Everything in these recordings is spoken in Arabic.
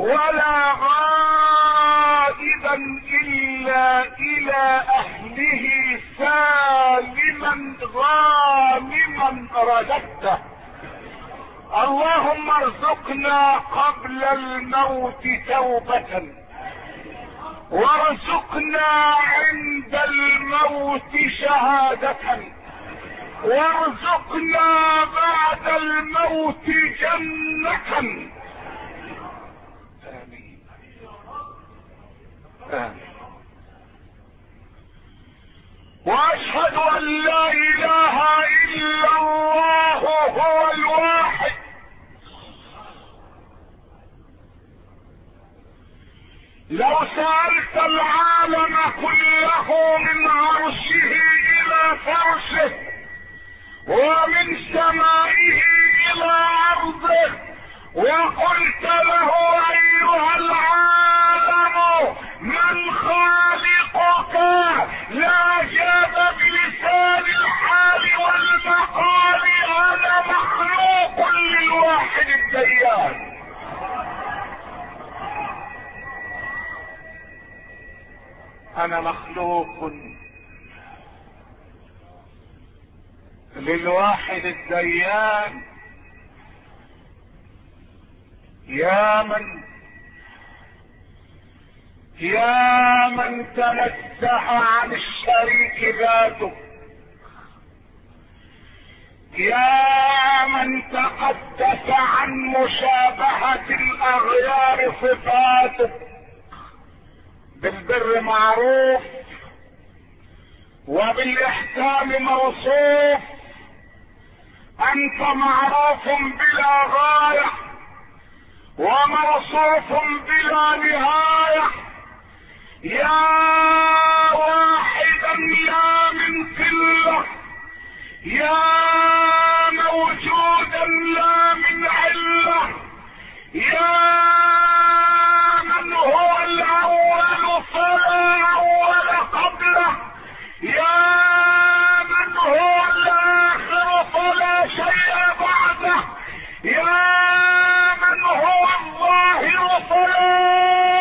ولا غائبا إلا إلى أهله سالما غانما رددته. اللهم ارزقنا قبل الموت توبة، وارزقنا عند الموت شهادة، وارزقنا بعد الموت جنة. آمين آمين. واشهد ان لا اله الا الله هو الواحد لو سألت العالم كله من عرشه الى فرشه ومن سمائه الى ارضه وقلت له ايها العالم من خالقك، لا جاب بلسان الحال والمقال انا مخلوق للواحد الديان. انا مخلوق للواحد الديان. يا من تنزه عن الشريك ذاته، يا من تقدس عن مشابهة الاغيار صفاته. بالبر معروف وبالاحسان موصوف، انت معروف بلا غاية وموصوف بلا نهاية. يا واحدا لا من قلة، يا موجودا لا من علة، يا من هو الاول فلا اول قبله، يا من هو الاخر فلا شيء بعده، يا من هو الظاهر فلا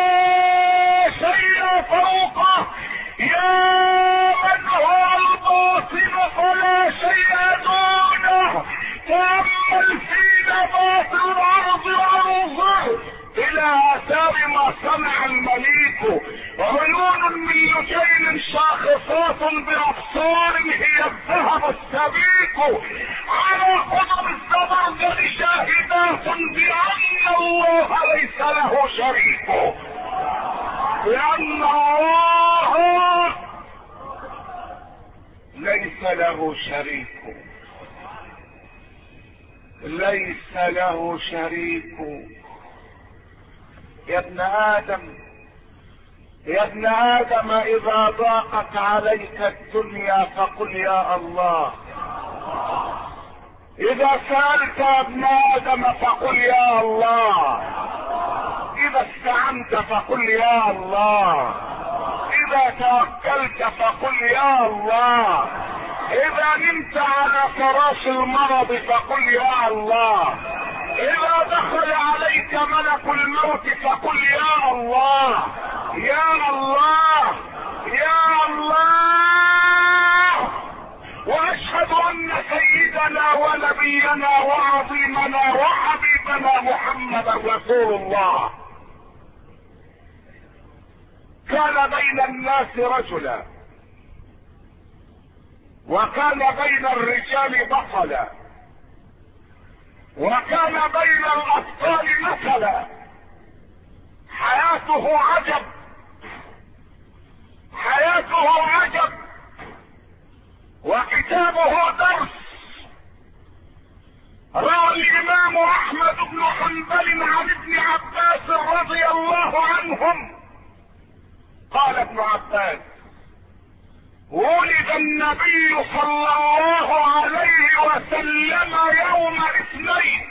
شيء فوقه، يا من هو الباطن فلا شيء دونه. تأمل في نبات الارض وانظر الى اثار ما صنع المليك. عيون من لجين شاخصات بابصار هي الذهب السبيك، على قدر الزبرجد شاهدات بان الله ليس له شريك، لان الله ليس له شريك، ليس له شريك. يا ابن آدم، يا ابن آدم، إذا ضاقت عليك الدنيا فقل يا الله. إذا سألت يا ابن آدم فقل يا الله. إذا استعنت فقل يا الله. إذا توكلت فقل يا الله. إذا نمت على فراش المرض فقل يا الله. إذا دخل عليك ملك الموت فقل يا الله يا الله يا الله. واشهد ان سيدنا ونبينا وعظيمنا وحبيبنا محمدا رسول الله كان بين الناس رجلا، وكان بين الرجال بطلا، وكان بين الابطال مثلا. حياته عجب، حياته عجب، وكتابه درس. روى الامام احمد بن حنبل عن ابن عباس رضي الله عنهم قال ابن عباس: ولد النبي صلى الله عليه وسلم يوم الاثنين،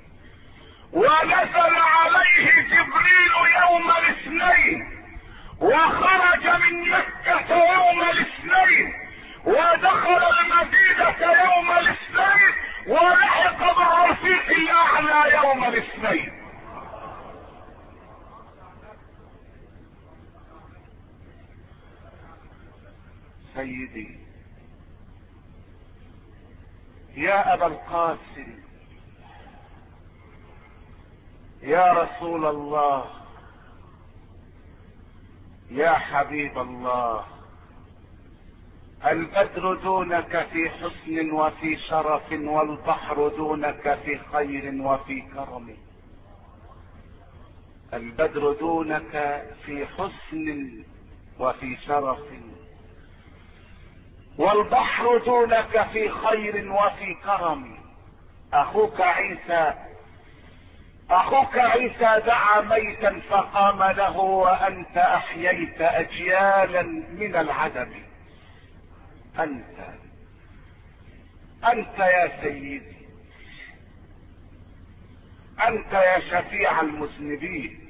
ونزل عليه جبريل يوم الاثنين، وخرج من مكة يوم الاثنين، ودخل المدينة يوم الاثنين، ولحق بالرفيق الاعلى يوم الاثنين. سيدي يا ابا القاسم، يا رسول الله، يا حبيب الله، البدر دونك في حسن وفي شرف، والبحر دونك في خير وفي كرم. البدر دونك في حسن وفي شرف، والبحر دونك في خير وفي كرم. اخوك عيسى دعا ميتا فقام له، وانت احييت اجيالا من العدم. انت يا سيدي، انت يا شفيع المذنبين،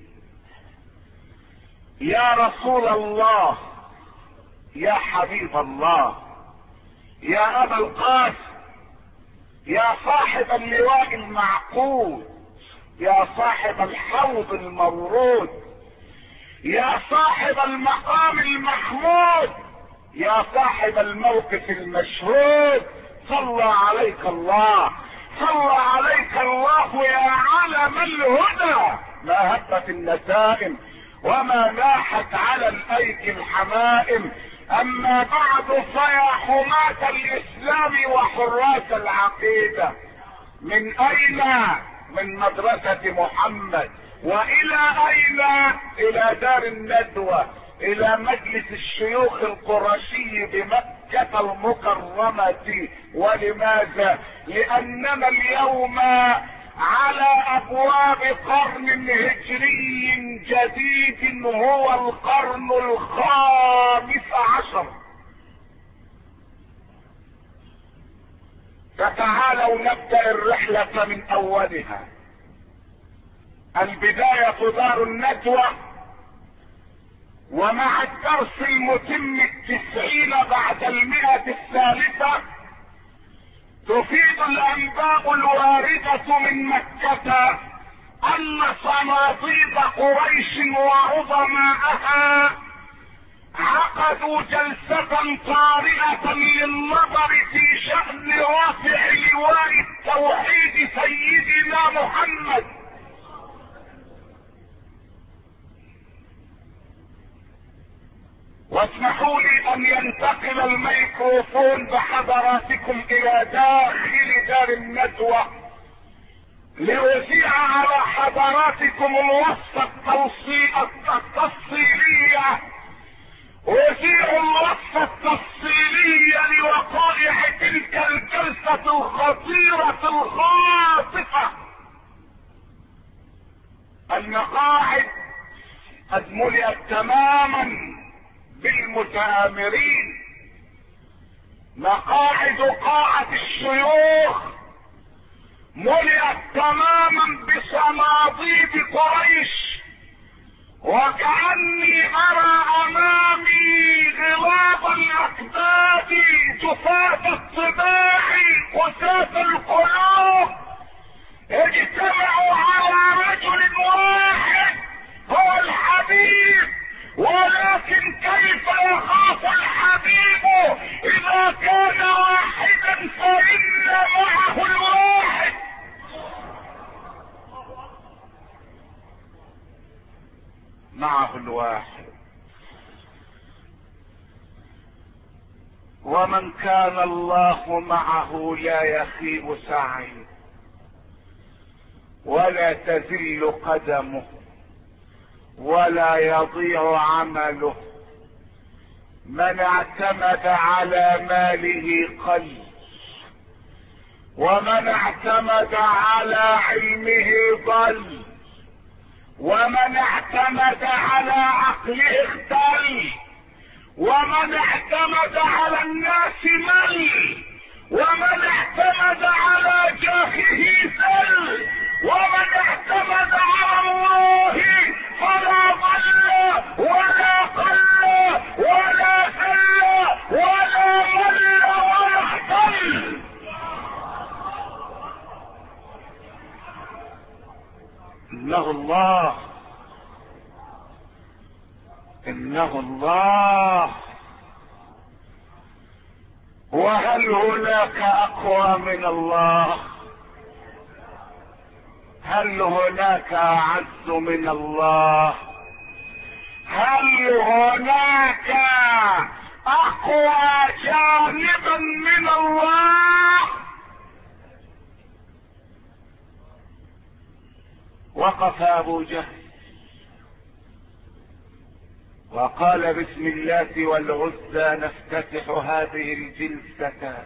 يا رسول الله، يا حبيب الله، يا ابا القاسم، يا صاحب اللواء المعقود، يا صاحب الحوض المورود، يا صاحب المقام المحمود، يا صاحب الموقف المشهود. صلى عليك الله، صلى عليك الله يا علم الهدى. ما هبت النسائم وما لاحت على الايك الحمائم. اما بعد فيا حماة الاسلام وحراس العقيدة، من اين؟ من مدرسة محمد. والى اين؟ الى دار الندوة، الى مجلس الشيوخ القرشي بمكة المكرمة. ولماذا؟ لاننا اليوم على ابواب قرن هجري جديد، هو القرن ال15. فتعالوا نبدأ الرحلة من اولها. البداية دار الندوة، ومع الدرس المتم 90 بعد 100 الثالثة تفيد الانباء الواردة من مكة ان صناديد قريش وعظماءها عقدوا جلسة طارئة للنظر في شأن رافع لواء التوحيد سيدنا محمد. واسمحوا لي ان ينتقل الميكروفون بحضراتكم الى داخل دار الندوة لأذيع على حضراتكم الوصفة التفصيلية، أذيع الوصفة التفصيلية لوقائع تلك الجلسة الخطيرة الخاطفة. المقاعد قد ملئت تماما بالمتآمرين، مقاعد قاعة الشيوخ ملئت تماما بصناديد قريش، وكأني ارى امامي غلاب الاكباد، جفاة الطباع، قساة القلوب، اجتمعوا على رجل واحد هو الحبيب. ولكن كيف يخاف الحبيب اذا كان واحدا؟ فإن معه الواحد. معه الواحد. ومن كان الله معه لا يخيب سعيه ولا تزل قدمه ولا يضيع عمله. من اعتمد على ماله قل، ومن اعتمد على علمه ضل، ومن اعتمد على عقله اختل، ومن اعتمد على الناس مل، ومن اعتمد على جاهه ذل، ومن اعتمد على الله فلا ضل ولا قل ولا ذل ولا مل ولا اختل. انه الله، انه الله، وهل هناك اقوى من الله؟ هل هناك اعز من الله؟ هل هناك اقوى جانبا من الله؟ وقف ابو جهل وقال بسم الله والعزى نفتتح هذه الجلسة،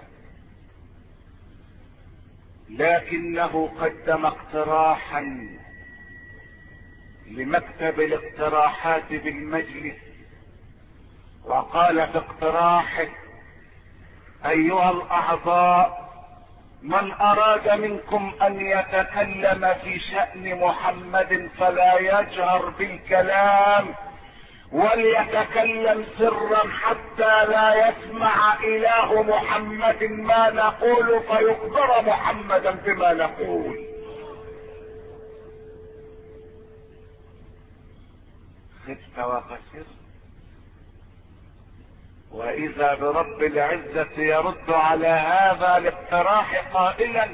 لكنه قدم اقتراحا لمكتب الاقتراحات بالمجلس، وقال في اقتراحه: ايها الاعضاء، من اراد منكم ان يتكلم في شأن محمد فلا يجهر بالكلام، وليتكلم سرا حتى لا يسمع اله محمد ما نقول فيخبر محمدا بما نقول. خفت وخسرت، واذا برب العزة يرد على هذا الاقتراح قائلا: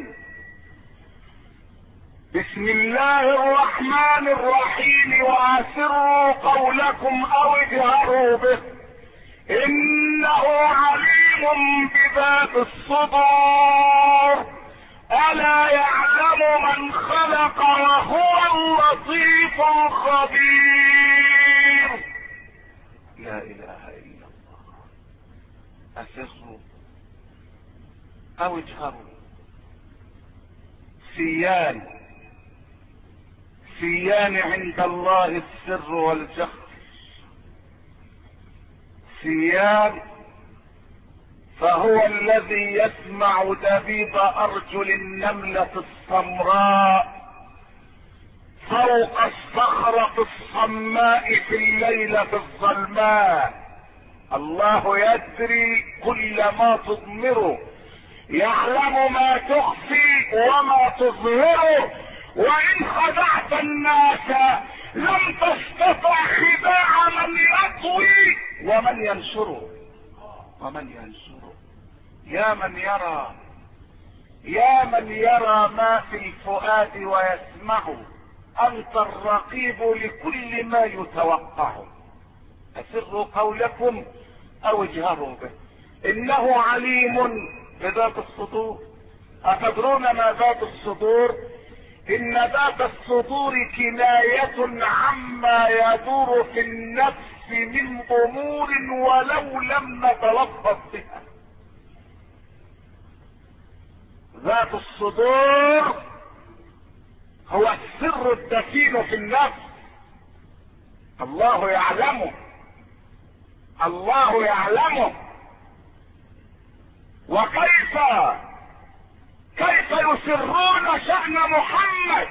بسم الله الرحمن الرحيم، واسروا قولكم او اجهروا به انه عليم بذات الصدور، الا يعلم من خلق وهو اللطيف الخبير. لا اله الا الله. اسروا او اجهروا، سيان عند الله السر والجهر. سيان فهو الذي يسمع دبيب ارجل النملة السمراء فوق الصخرة الصماء في الليلة الظلماء. الله يدري كل ما تضمره، يعلم ما تخفي وما تظهره، وان خدعت الناس لم تستطع خداع من يطوي ومن ينشره. يا من يرى ما في الفؤاد ويسمعه، انت الرقيب لكل ما يتوقع. اسروا قولكم او اجهروا به انه عليم بذات الصدور. اتدرون ما ذات الصدور؟ ان ذات الصدور كناية عما يدور في النفس من امور ولو لم نتلفظ بها. ذات الصدور هو السر الدفين في النفس. الله يعلمه، الله يعلمه. وكيف يسرون شأن محمد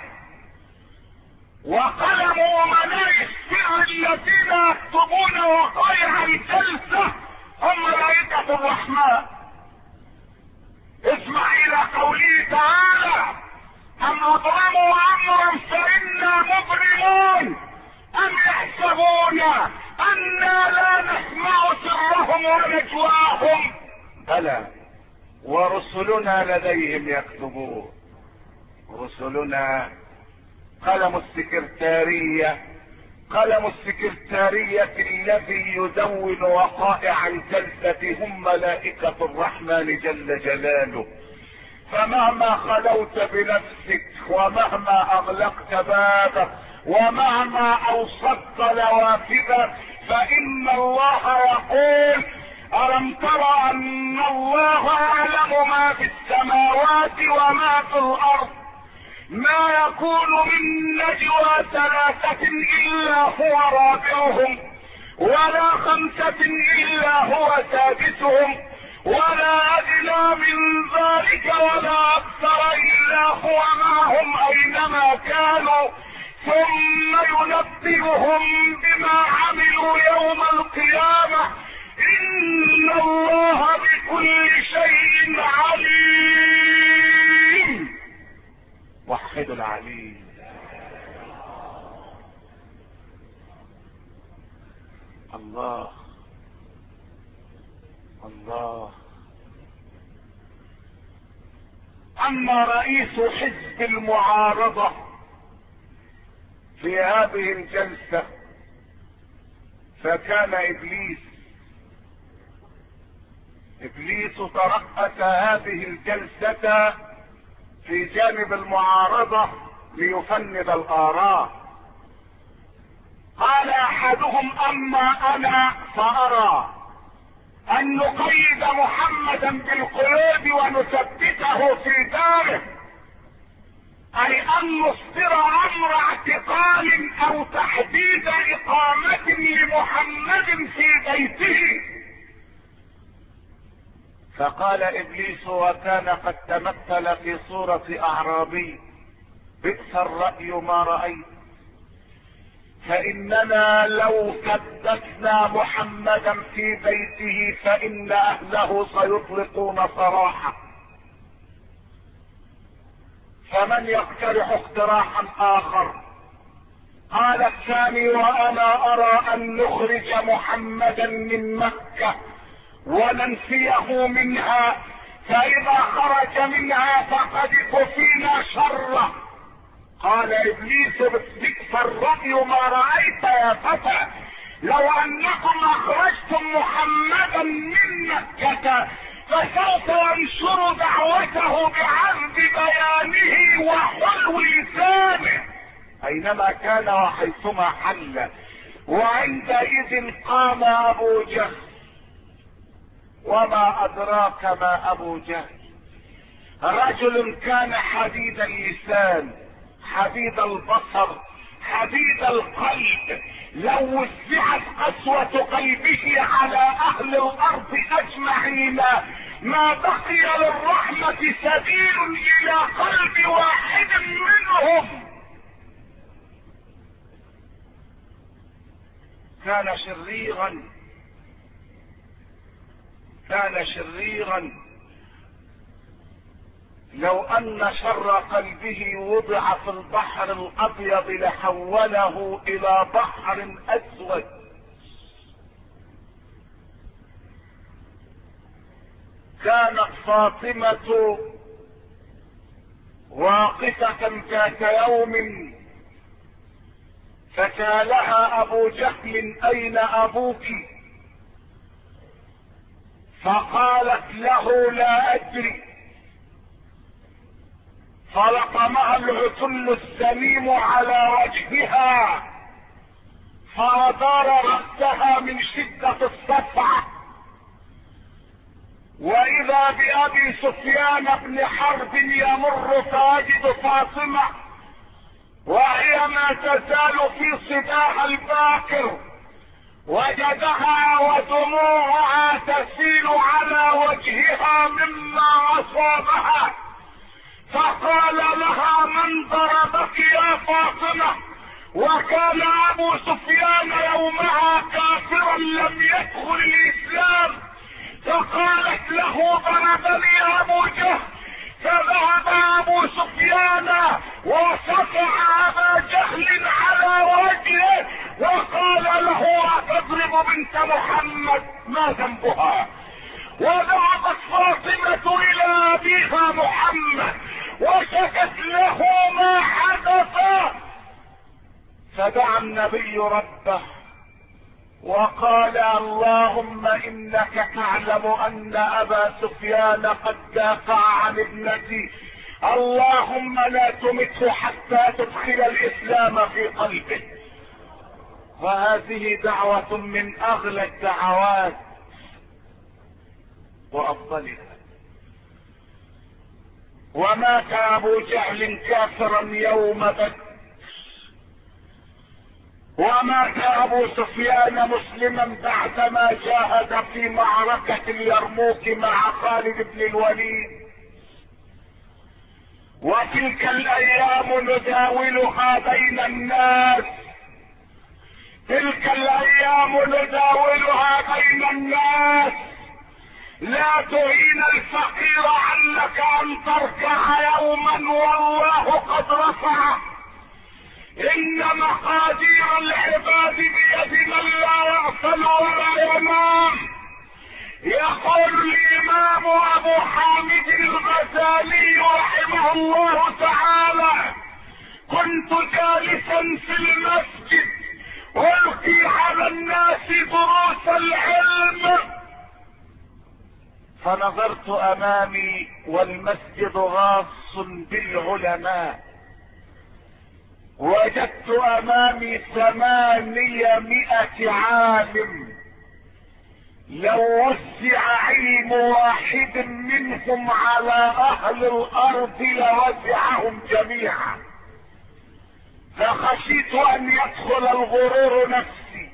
وقلم امناء السر الذين يكتبون وقائع الجلسة هم ملائكة الرحمن. اسمع الى قوله تعالى: ام اظلموا امرا فانا مظلمون ام يحسبون انا لا نسمع سرهم ونجواهم بلى ورسلنا لديهم يكتبون. رسلنا قلم السكرتارية الذي يدون وقائع الجلسة هم ملائكة الرحمن جل جلاله. فمهما خلوت بنفسك ومهما اغلقت بابك ومهما اوصدت نوافذك فان الله يقول: ألم تر أن الله يعلم ما في السماوات وما في الأرض، ما يكون من نجوى ثلاثة إلا هو رابعهم ولا خمسة إلا هو سادسهم ولا أدنى من ذلك ولا أكثر إلا هو معهم أينما كانوا ثم ينبئهم بما عملوا يوم القيامة إن الله بكل شيء عليم. وحدوا العليم. الله الله اما رئيس حزب المعارضة في هذه الجلسة فكان ابليس ترأس هذه الجلسة في جانب المعارضة ليفند الآراء. قال احدهم اما انا فارى ان نقيد محمدا بالقيود ونثبته في داره، اي ان نصدر امر اعتقال او تحديد اقامة لمحمد في بيته. فقال ابليس وكان قد تمثل في صورة اعرابي: بئس الرأي ما رأيت، فاننا لو ثبتنا محمدا في بيته فان اهله سيطلقون سراحه، فمن يقترح اقتراحا اخر؟ قال الثاني: وانا ارى ان نخرج محمدا من مكة وننفيه منها، فاذا خرج منها فقد كفينا شره. قال ابليس: بئس الرأي ما رأيت يا فتى، لو انكم اخرجتم محمدا من مكة فسوف ينشر دعوته بعرض بيانه وحلو لسانه اينما كان وحيثما حل. وعندئذ قام ابو جهل، وما ادراك ما ابو جهل، رجل كان حديد اللسان حديد البصر حديد القلب، لو وسعت قسوة قلبه على اهل الارض اجمعين ما بقي للرحمة سبيل الى قلب واحد منهم. كان شريرا لو ان شر قلبه وضع في البحر الابيض لحوله الى بحر اسود. كانت فاطمة واقفة ذات يوم فسالها ابو جهل: اين ابوك؟ فقالت له: لا ادري. فلطمها العتل السميم على وجهها فادار رأسها من شدة الصفعة، واذا بابي سفيان بن حرب يمر فاجد فاطمة وهي ما تزال في صباها الباكر، وجدها ودموعها تسيل على وجهها مما اصابها، فقال لها: من ضربك يا فاطمة؟ وكان ابو سفيان يومها كافرا لم يدخل الاسلام. فقالت له: ضربني ابو جهل. فذهب ابو سفيان وصفع ابا جهل على وجهه وقال له: اتضرب بنت محمد؟ ما ذنبها؟ وذهبت فاطمة الى ابيها محمد وشكت له ما حدث، فدعا النبي ربه وقال: اللهم انك تعلم ان ابا سفيان قد دافع عن ابنتي، اللهم لا تمته حتى تدخل الاسلام في قلبه. وهذه دعوة من اغلى الدعوات وافضلها. ومات ابو جهل كافرا يوم بدر، ومات ابو سفيان مسلما بعدما جاهد في معركة اليرموك مع خالد بن الوليد. وتلك الايام نداولها بين الناس، تلك الايام نداولها بين الناس. لا تهين الفقير عنك ان تركع يوما والله قد رفعه. ان مقادير العباد بيد من لا يغفل ولا ينام. يقول لي الامام ابو حامد الغزالي رحمه الله تعالى: كنت جالسا في المسجد والقي على الناس دروس العلم، فنظرت امامي والمسجد غاص بالعلماء، وجدت امامي 800 عالم، لو وزع علم واحد منهم على اهل الارض لوزعهم جميعا. فخشيت ان يدخل الغرور نفسي،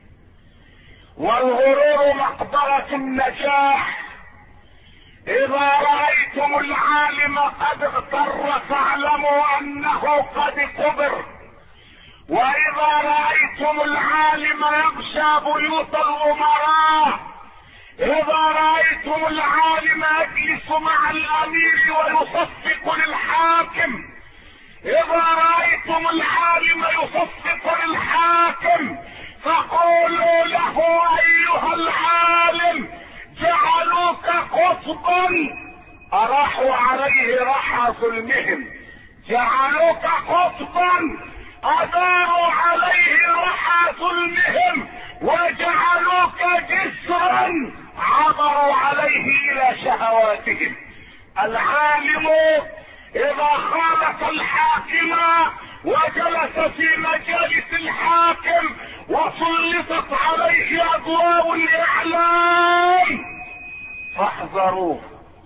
والغرور مقبرة النجاح. اذا رأيتم العالم قد اغتر فاعلموا انه قد كبر، واذا رأيتم العالم يغشى بيوت الامراء، اذا رأيتم العالم يجلس مع الامير ويصفق للحاكم، اذا رأيتم العالم يصفق للحاكم فقولوا له: ايها العالم، جعلوك قطبا، اراحوا عليه رحى ظلمهم، جعلوك قطبا اداروا عليه رحى ظلمهم، وجعلوك جسرا عبروا عليه الى شهواتهم. العالم اذا خالف الحاكم وجلس في مجالس الحاكم وسلطت عليه اضواء الاعلام فاحذروه،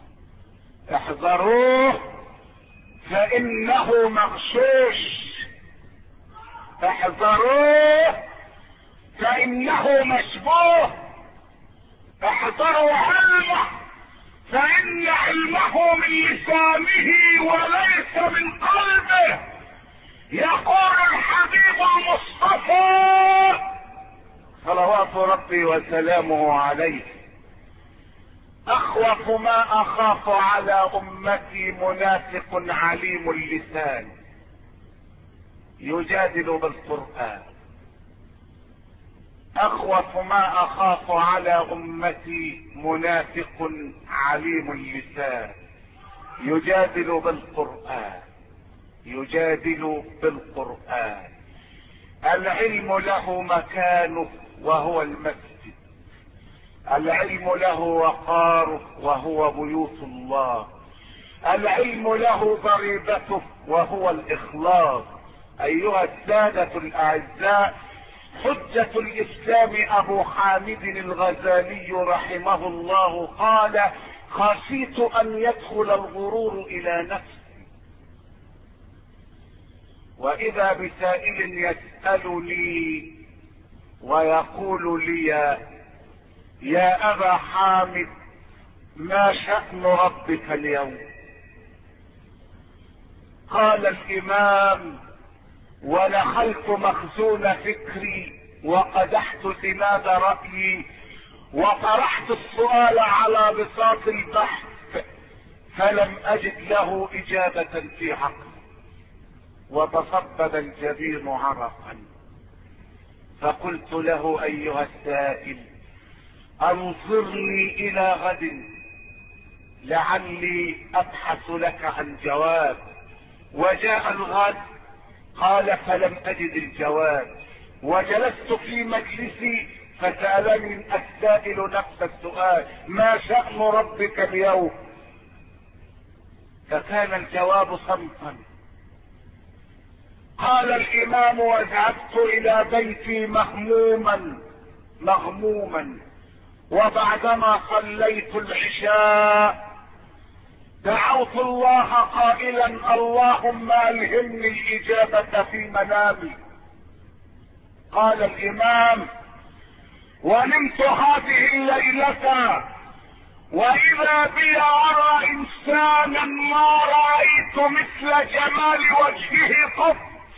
احذروه فانه مغشوش، احذروه فانه مشبوه، احذروا علمه فان علمه من لسانه وليس من قلبه. يقول الحبيب المصطفى صلوات ربي وسلامه عليه: اخوف ما اخاف على امتي منافق عليم اللسان يجادل بالقرآن. اخوف ما اخاف على امتي منافق عليم اللسان يجادل بالقرآن، يجادل بالقرآن. العلم له مكانه وهو المسجد، العلم له وقاره وهو بيوت الله، العلم له ضريبته وهو الاخلاص. ايها السادة الاعزاء، حجة الاسلام ابو حامد الغزالي رحمه الله قال: خشيت ان يدخل الغرور الى نفسي. واذا بسائل يسألني ويقول لي: يا ابا حامد، ما شأن ربك اليوم؟ قال الامام: ودخلت مخزون فكري وقدحت زناد رأيي وطرحت السؤال على بساط البحث فلم اجد له اجابة في عقلي، وتصبب الجبين عرقا. فقلت له: ايها السائل، انظرني الى غد لعلي ابحث لك عن جواب. وجاء الغد، قال: فلم اجد الجواب. وجلست في مجلسي فسألني السائل نفس السؤال: ما شأن ربك اليوم؟ فكان الجواب صمتا. قال الامام: وذهبت الى بيتي مغموما، وبعدما صليت العشاء دعوت الله قائلا: اللهم الهمني الاجابة في منامي. قال الامام: ونمت هذه الليلة واذا بي ارى انسانا ما رأيت مثل جمال وجهه قط،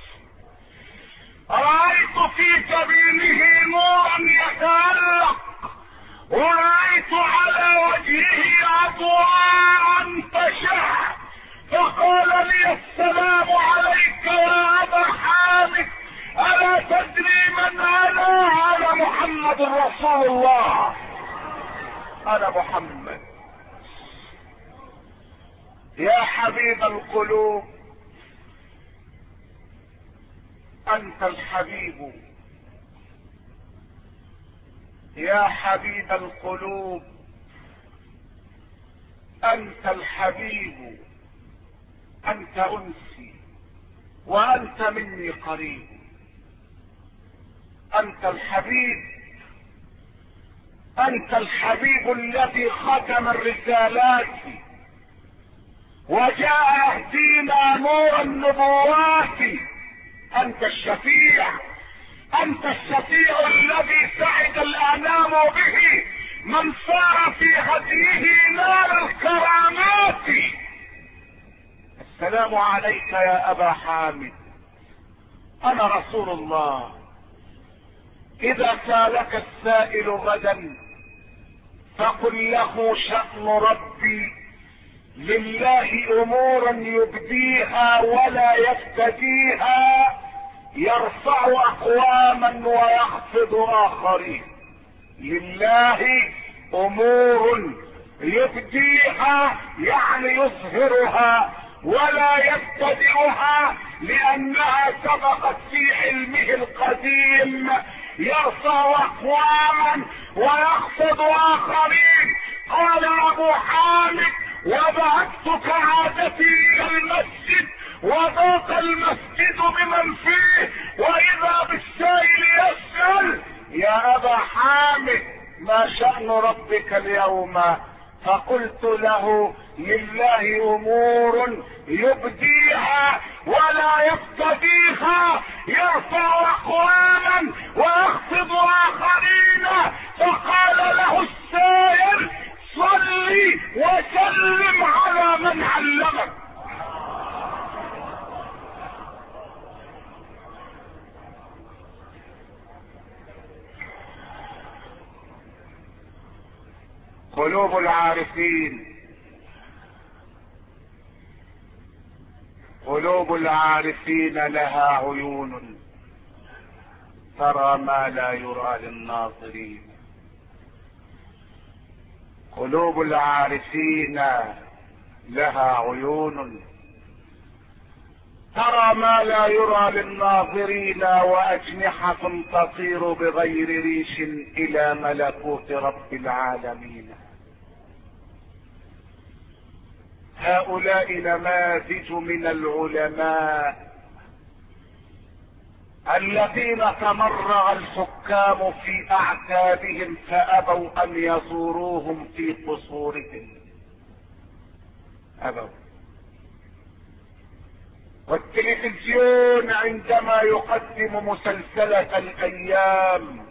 رأيت في جبينه نورا يتألق، ورأيت على وجهه اضواء تشع. فقال لي: السلام عليك يا ابا حامد، الا تدري من انا؟ انا محمد رسول الله، انا محمد. يا حبيب القلوب انت الحبيب، يا حبيب القلوب انت الحبيب، انت انسي وانت مني قريب. انت الحبيب، انت الحبيب الذي ختم الرسالات وجاء يهدينا نور النبوات. انت الشفيع، انت الشفيع الذي سعد الانام به، من سار في هديه نال الكرامات. السلام عليك يا ابا حامد، انا رسول الله. اذا سالك السائل غدا فقل له شأن ربي، لله امورا يبديها ولا يفتديها، يرفع اقواما ويخفض اخرين. لله امور يبديها يعني يظهرها ولا يبتدئها لانها سبقت في علمه القديم، يرفع اقواما ويخفض اخرين. قال ابو حامد وبعثت كعادتي الى المسجد وضاق المسجد بمن فيه واذا بالسائل يسأل يا ابا حامد ما شأن ربك اليوم؟ فقلت له لله امور يبديها ولا يبتديها، يرفع اقواما ويخفض اخرين. فقال له السائل صلي وسلم على من علمك. قلوب العارفين، قلوب العارفين لها عيون ترى ما لا يرى للناظرين. قلوب العارفين لها عيون ترى ما لا يرى للناظرين، واجنحة تطير بغير ريش الى ملكوت رب العالمين. هؤلاء نماذج من العلماء الذين تمرغ الحكام في اعتابهم فابوا ان يزوروهم في قصورهم، ابوا. والتلفزيون عندما يقدم مسلسلة الايام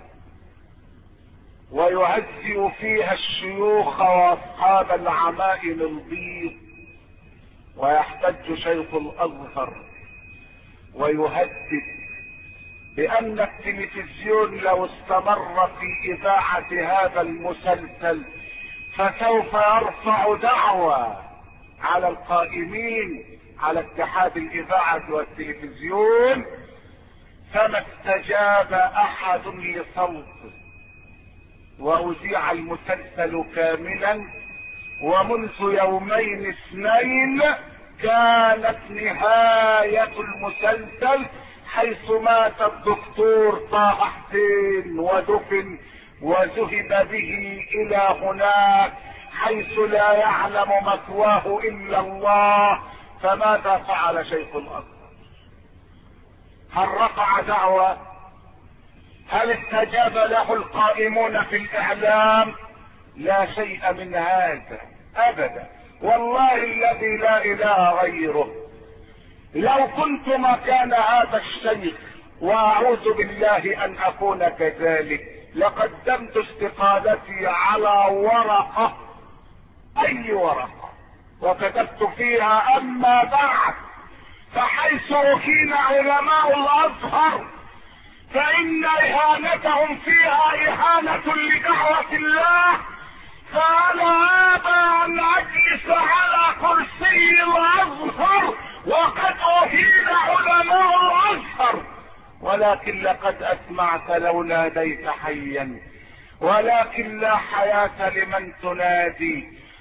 ويهزئ فيها الشيوخ واصحاب العمائم البيض، ويحتج شيخ الازهر ويهدد بان التلفزيون لو استمر في اذاعة هذا المسلسل فسوف يرفع دعوى على القائمين على اتحاد الاذاعة والتلفزيون. فما استجاب احد لصوته واذيع المسلسل كاملا، ومنذ يومين اثنين كانت نهاية المسلسل حيث مات الدكتور طه حسين ودفن وذهب به الى هناك حيث لا يعلم مثواه الا الله. فماذا فعل شيخ الازهر؟ هل رفع دعوى؟ هل استجاب له القائمون في الاعلام؟ لا شيء من هذا ابدا، والله الذي لا اله غيره. لو كنت مكان هذا الشيخ، واعوذ بالله ان اكون كذلك، لقدمت استقالتي على ورقة، اي ورقة، وكتبت فيها اما بعد فحيث اهين علماء الازهر فان اهانتهم فيها اهانة لدعوة الله، فانا ابى ان اجلس على كرسي الازهر وقد اهين علماء الازهر. ولكن لقد اسمعت لو ناديت حيا، ولكن لا حياة لمن تنادي.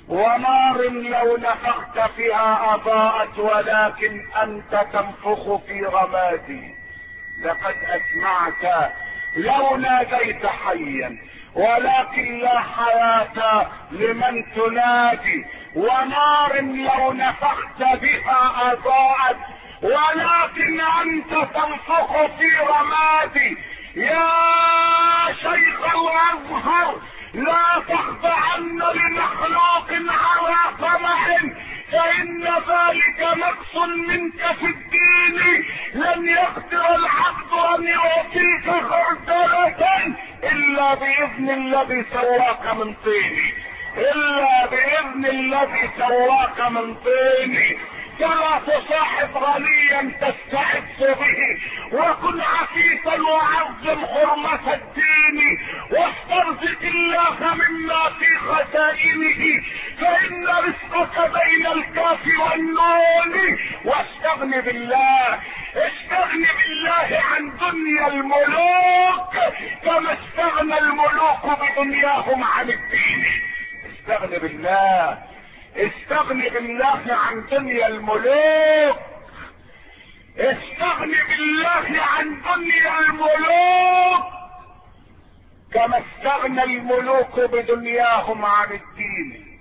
ونار لو نفخت فيها اضاءت ولكن انت تنفخ في رمادي. لقد اسمعت لو ناديت حيا ولكن لا حياة لمن تنادي. ونار لو نفخت بها اضاءت ولكن انت تنفخ في رمادي. يا شيخ الازهر لا تخضعن لمخلوق على طمع، فان ذلك نقص منك في الدين. لن يقدر العبد ان يعطيك خردلة الا باذن الذي سواك من طين، الا باذن الذي سواك من طين. فلا تصاحب غنيا تستعز به، وكن عفيفا وعظم حرمة الدين، واسترزق الله مما في خزائنه، فإن رزقك بين الكاف والنون. واستغن بالله، استغن بالله عن دنيا الملوك كما استغنى الملوك بدنياهم عن الدين. استغن بالله، استغن بالله عن دنيا الملوك، استغن بالله عن دنيا الملوك كما استغنى الملوك بدنياهم عن الدين.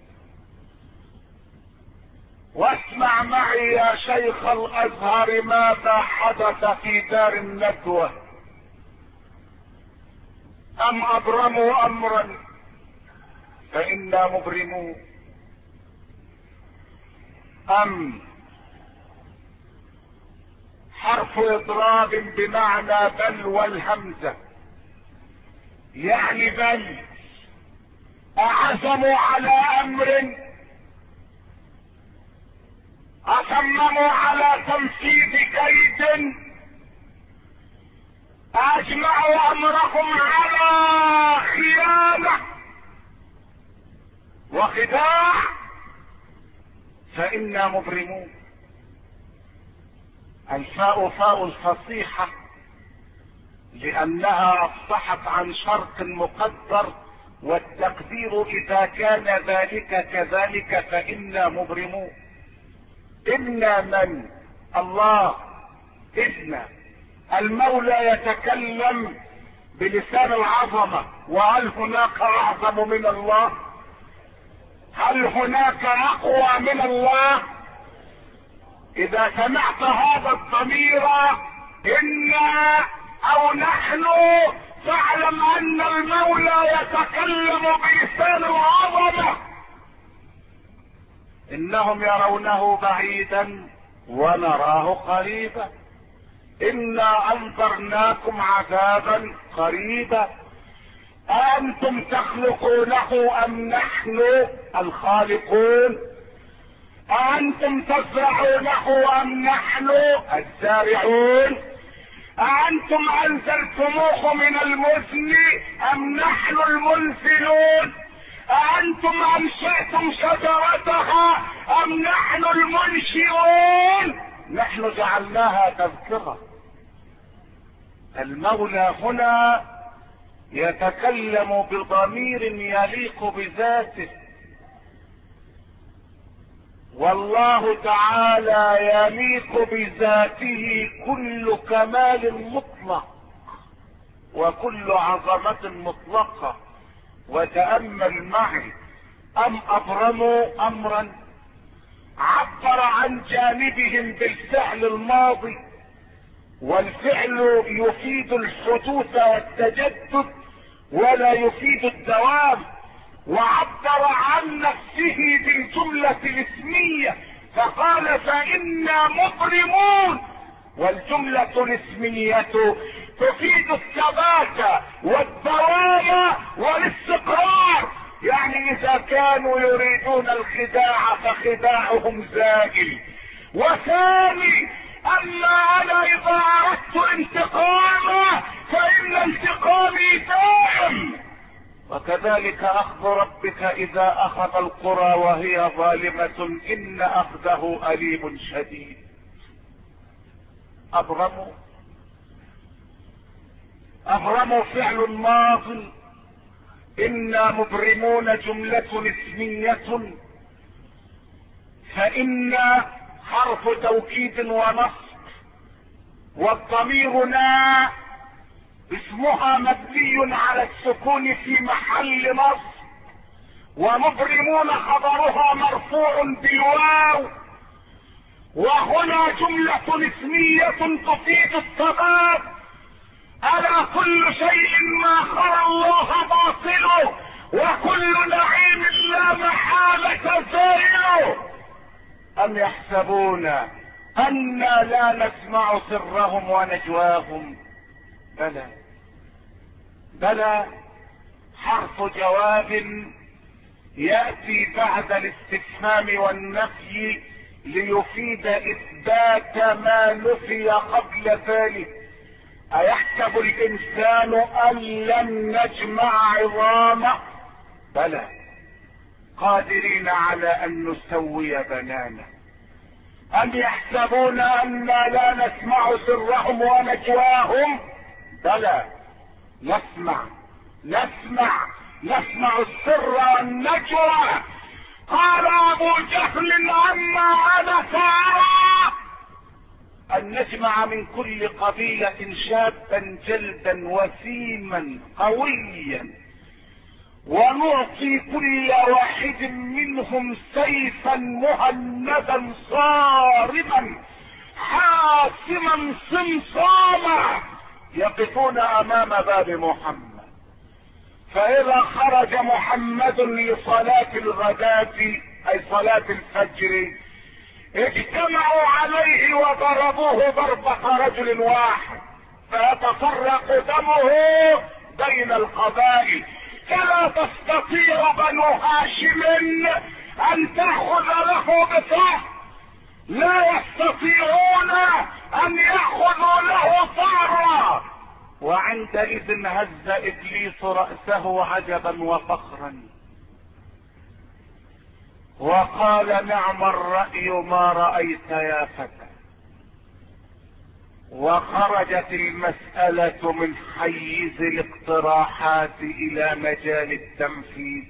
واسمع معي يا شيخ الازهر ماذا حدث في دار الندوة. ام ابرموا امرا فانا مبرمون، ام حرف اضراب بمعنى بل والهمزة، يعني بل اعزموا على امر، اصمموا على تنفيذ كيد، اجمعوا امرهم على خيانة وخداع فإنا مبرمون. الفاء فاء الفصيحة لأنها أفصحت عن شرط مقدر، والتقدير إذا كان ذلك كذلك فإنا مبرمون. إنا من الله، إذن المولى يتكلم بلسان العظمة، وهل هناك أعظم من الله؟ هل هناك اقوى من الله؟ اذا سمعت هذا الضمير انا او نحن فاعلم ان المولى يتكلم بلسان العظمة. انهم يرونه بعيدا ونراه قريبا، انا انذرناكم عذابا قريبا، أأنتم تخلقونه أم نحن الخالقون؟ أأنتم تزرعونه أم نحن الزارعون؟ أأنتم أنزلتموه من المزن أم نحن المنزلون؟ أأنتم أنشأتم شجرتها أم نحن المنشئون؟ نحن جعلناها تذكرة. المولى هنا يتكلم بضمير يليق بذاته، والله تعالى يليق بذاته كل كمال مطلق وكل عظمة مطلقة. وتأمل معي، ام ابرموا امرا عبر عن جانبهم بالفعل الماضي، والفعل يفيد الحدوث والتجدد ولا يفيد الدوام، وعبر عن نفسه بالجملة الاسمية فقال فإنا مبرمون، والجملة الاسمية تفيد الثبات والدوام والاستقرار. يعني اذا كانوا يريدون الخداع فخداعهم زائل. وثاني اما انا اذا اردت انتقاما فان انتقامي دائم، وكذلك اخذ ربك اذا اخذ القرى وهي ظالمة ان اخذه اليم شديد. ابرموا فعل ماض إنا مبرمون جملة اسمية، فإن حرف توكيد ونصب، والضميرنا اسمها مبني على السكون في محل نصب، ومبرمون خبرها مرفوع بالواو، وهنا جملة اسمية تفيد الثبات. ألا كل شيء ما خلا الله باطله، وكل نعيم لا محالة زائله. أم يحسبون أنا لا نسمع سرهم ونجواهم؟ بلى بلى، حرف جواب يأتي بعد الاستفهام والنفي ليفيد إثبات ما نفي قبل ذلك. أيحسب الإنسان أن لن نجمع عظامه؟ بلى، قادرين على أن نسوي بنانه. أم يحسبون أنا لا نسمع سرهم ونجواهم؟ بلى، نسمع السر والنجوى. قال أبو جهل عما أنا فارا أن نجمع من كل قبيلة شابا جلدا وسيما قويا، ونعطي كل واحد منهم سيفا مهندا صارما حاسما صمصاما، يقفون امام باب محمد. فاذا خرج محمد لصلاة الغداة اي صلاة الفجر، اجتمعوا عليه وضربوه ضربة رجل واحد، فيتفرق دمه بين القبائل. فلا تستطيع بنو هاشم ان تأخذ له بصح، لا يستطيعون ان يأخذوا له ثارا. وعندئذ هز ابليس رأسه عجبا وفخرا، وقال نعم الرأي ما رأيت يا فتى. وخرجت المسألة من حيز الاقتراحات الى مجال التنفيذ،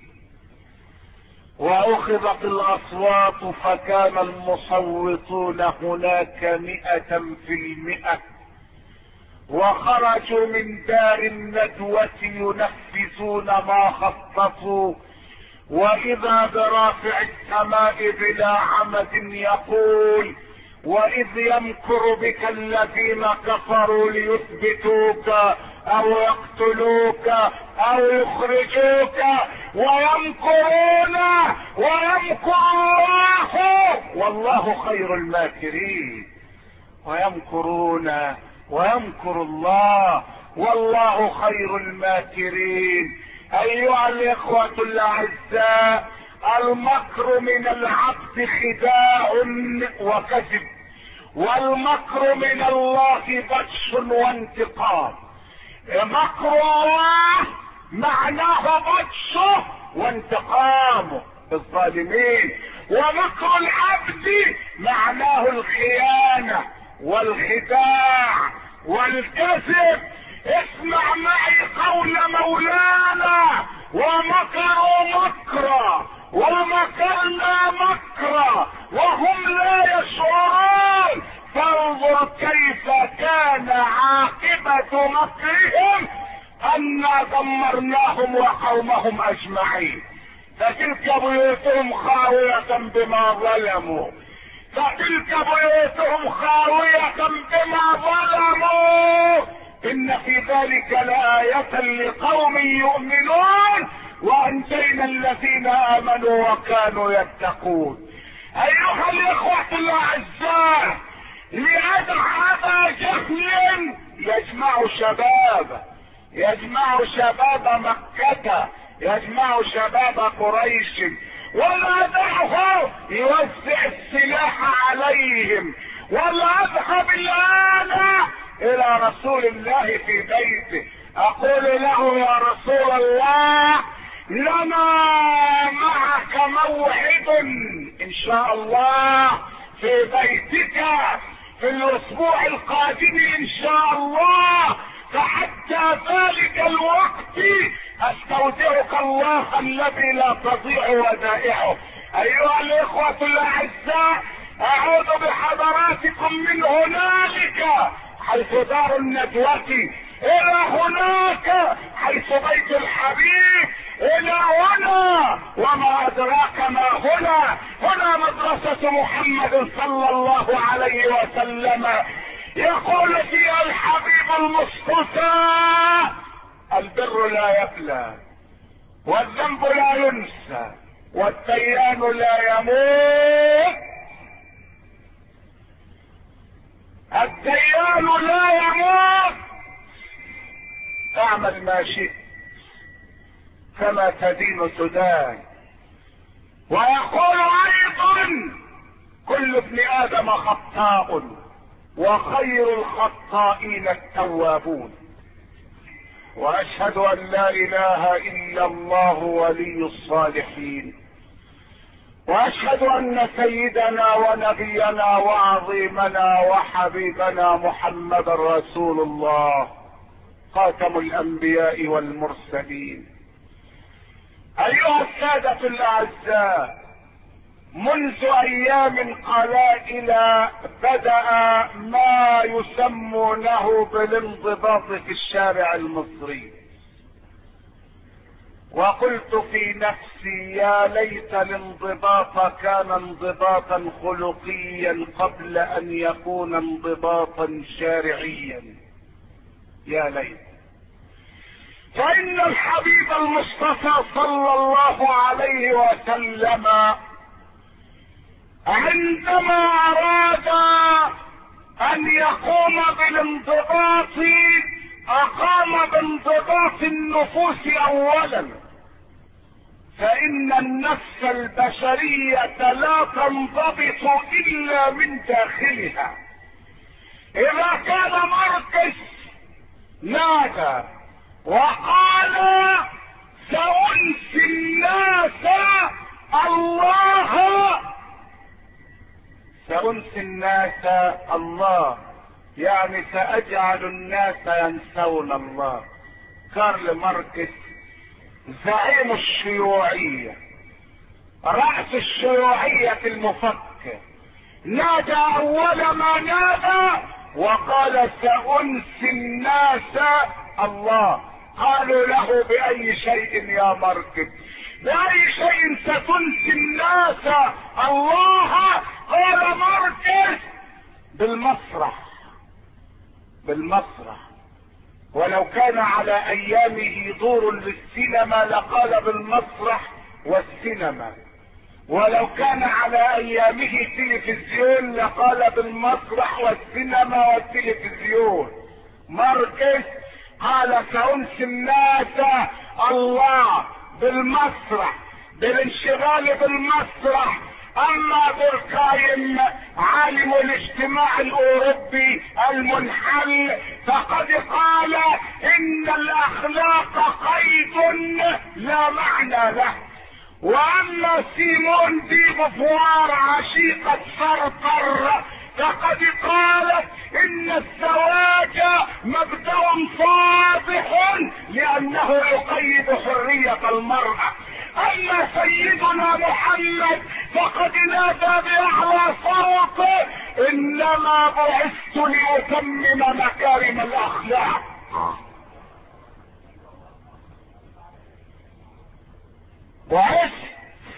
واخذت الاصوات، فكان المصوتون هناك 100%، وخرجوا من دار الندوة ينفذون ما خططوا. واذا برافع السماء بلا عمد يقول: واذ يمكر بك الذين كفروا ليثبتوك او يقتلوك او يخرجوك ويمكرون ويمكر الله والله خير الماكرين. ويمكرون ويمكر الله والله خير الماكرين. ايها الاخوة الاعزاء، المكر من العبد خداع وكذب، والمكر من الله بطش وانتقام. مكر الله معناه بطشه وانتقامه بالظالمين، ومكر العبد معناه الخيانة والخداع والكذب. اسمع معي قول مولانا: ومكروا مكرا ومكرنا مكرا وهم لا يشعرون، فانظر كيف كان عاقبة مكرهم أنا دمرناهم وقومهم أجمعين. فتلك بيوتهم خاوية بما ظلموا، فتلك بيوتهم خاوية بما ظلموا، إن في ذلك لآية لقوم يؤمنون وأنجينا الذين آمنوا وكانوا يتقون. أيها الإخوة الأعزاء، ليدع أبا جهل يجمع شباب مكة، يجمع شباب قريش، ولا دعه يوزع السلاح عليهم، ولا اذهب الآن الى رسول الله في بيته اقول له: يا رسول الله، لنا معك موعد ان شاء الله في بيتك في الاسبوع القادم ان شاء الله، فحتى ذلك الوقت استودعك الله الذي لا تضيع ودائعه. ايها الاخوة الاعزاء، اعود بحضراتكم من هنالك حيث دار الندوة الى هناك حيث بيت الحبيب، الى هنا وما ادراك ما هنا. هنا مدرسة محمد صلى الله عليه وسلم. يقول فيها الحبيب المصطفى: البر لا يبلى، والذنب لا ينسى، والديان لا يموت. الديان لا يموت. اعمل ما شئت كما تدين تدان. ويقول ايضا: كل ابن ادم خطاء وخير الخطائين التوابون. واشهد ان لا اله الا الله ولي الصالحين، واشهد ان سيدنا ونبينا وعظيمنا وحبيبنا محمد رسول الله خاتم الانبياء والمرسلين. ايها السادة الاعزاء، منذ ايام قلائل بدأ ما يسمونه بالانضباط في الشارع المصري، وقلت في نفسي: يا ليت الانضباط كان انضباطا خلقيا قبل ان يكون انضباطا شارعيا. يا ليت. فان الحبيب المصطفى صلى الله عليه وسلم عندما اراد ان يقوم بالانضباط اقام بانضباط النفوس اولا، فان النفس البشرية لا تنضبط الا من داخلها. اذا كان ماركس نادى وقال: سأنسي الناس الله، سأنسي الناس الله، يعني سأجعل الناس ينسون الله. كارل ماركس زعيم الشيوعية، رأس الشيوعية المفكر، نادى اول ما نادى وقال: سأنسي الناس الله. قالوا له: بأي شيء يا ماركس؟ بأي شيء ستنسي الناس الله؟ قال ماركس: بالمسرح. بالمسرح. ولو كان على ايامه دور للسينما لقال بالمسرح والسينما، ولو كان على ايامه تلفزيون لقال بالمسرح والسينما والتلفزيون. ماركس قال: سأنسي الناس الله بالمسرح، بالانشغال بالمسرح. اما دوركايم عالم الاجتماع الاوروبي المنحل فقد قال: ان الاخلاق قيد لا معنى له. واما سيمون دي بوفوار عشيقة سارتر فقد قالت: ان الزواج مبدأ فاضح لانه يقيد حرية المرأة. اما سيدنا محمد فقد نادى باعلى صوت: انما بعثت لاتمم مكارم الاخلاق. بعثت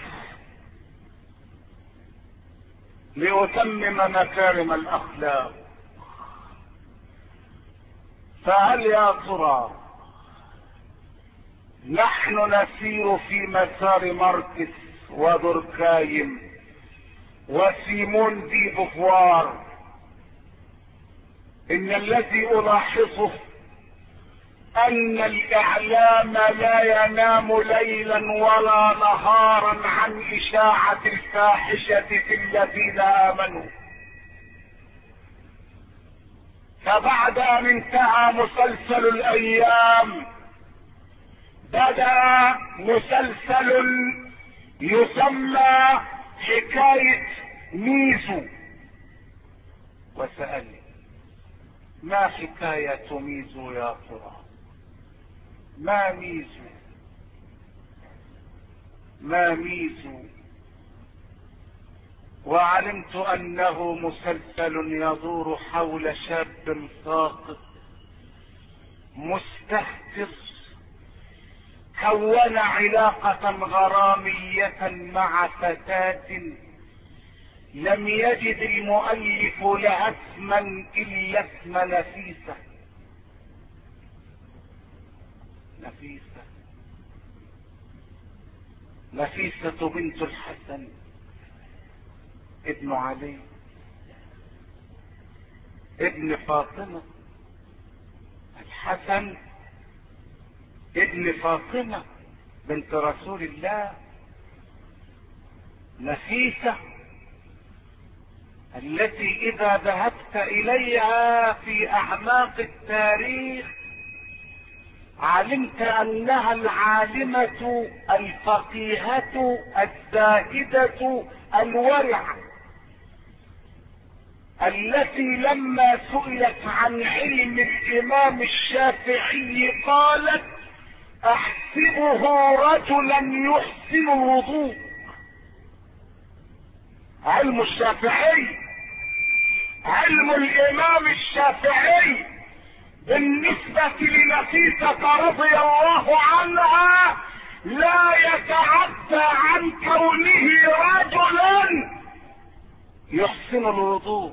لاتمم مكارم الاخلاق. فهل يا ترى نحن نسير في مسار ماركس ودوركايم وسيمون دي بوفوار؟ ان الذي الاحظه ان الاعلام لا ينام ليلا ولا نهارا عن اشاعة الفاحشة في الذين امنوا. فبعد ان انتهى مسلسل الايام بدأ مسلسل يسمى حكاية ميزو. وسألني: ما حكاية ميزو يا ترى؟ ما ميزو؟ ما ميزوا، وعلمت انه مسلسل يدور حول شاب ساقط مستهتر كون علاقة غرامية مع فتاة لم يجد المؤلف لها اسما الا اسم نفيسة. نفيسة، نفيسة بنت الحسن ابن علي ابن فاطمة، الحسن ابن فاطمة بنت رسول الله. نفيسة التي اذا ذهبت اليها في اعماق التاريخ علمت انها العالمة الفقيهة الزاهدة الورعة التي لما سئلت عن علم الامام الشافعي قالت احسبه رجلا يحسن الوضوء. علم الشافعي، علم الامام الشافعي بالنسبة لنفيسة رضي الله عنها لا يتعدى عن كونه رجلا يحسن الوضوء.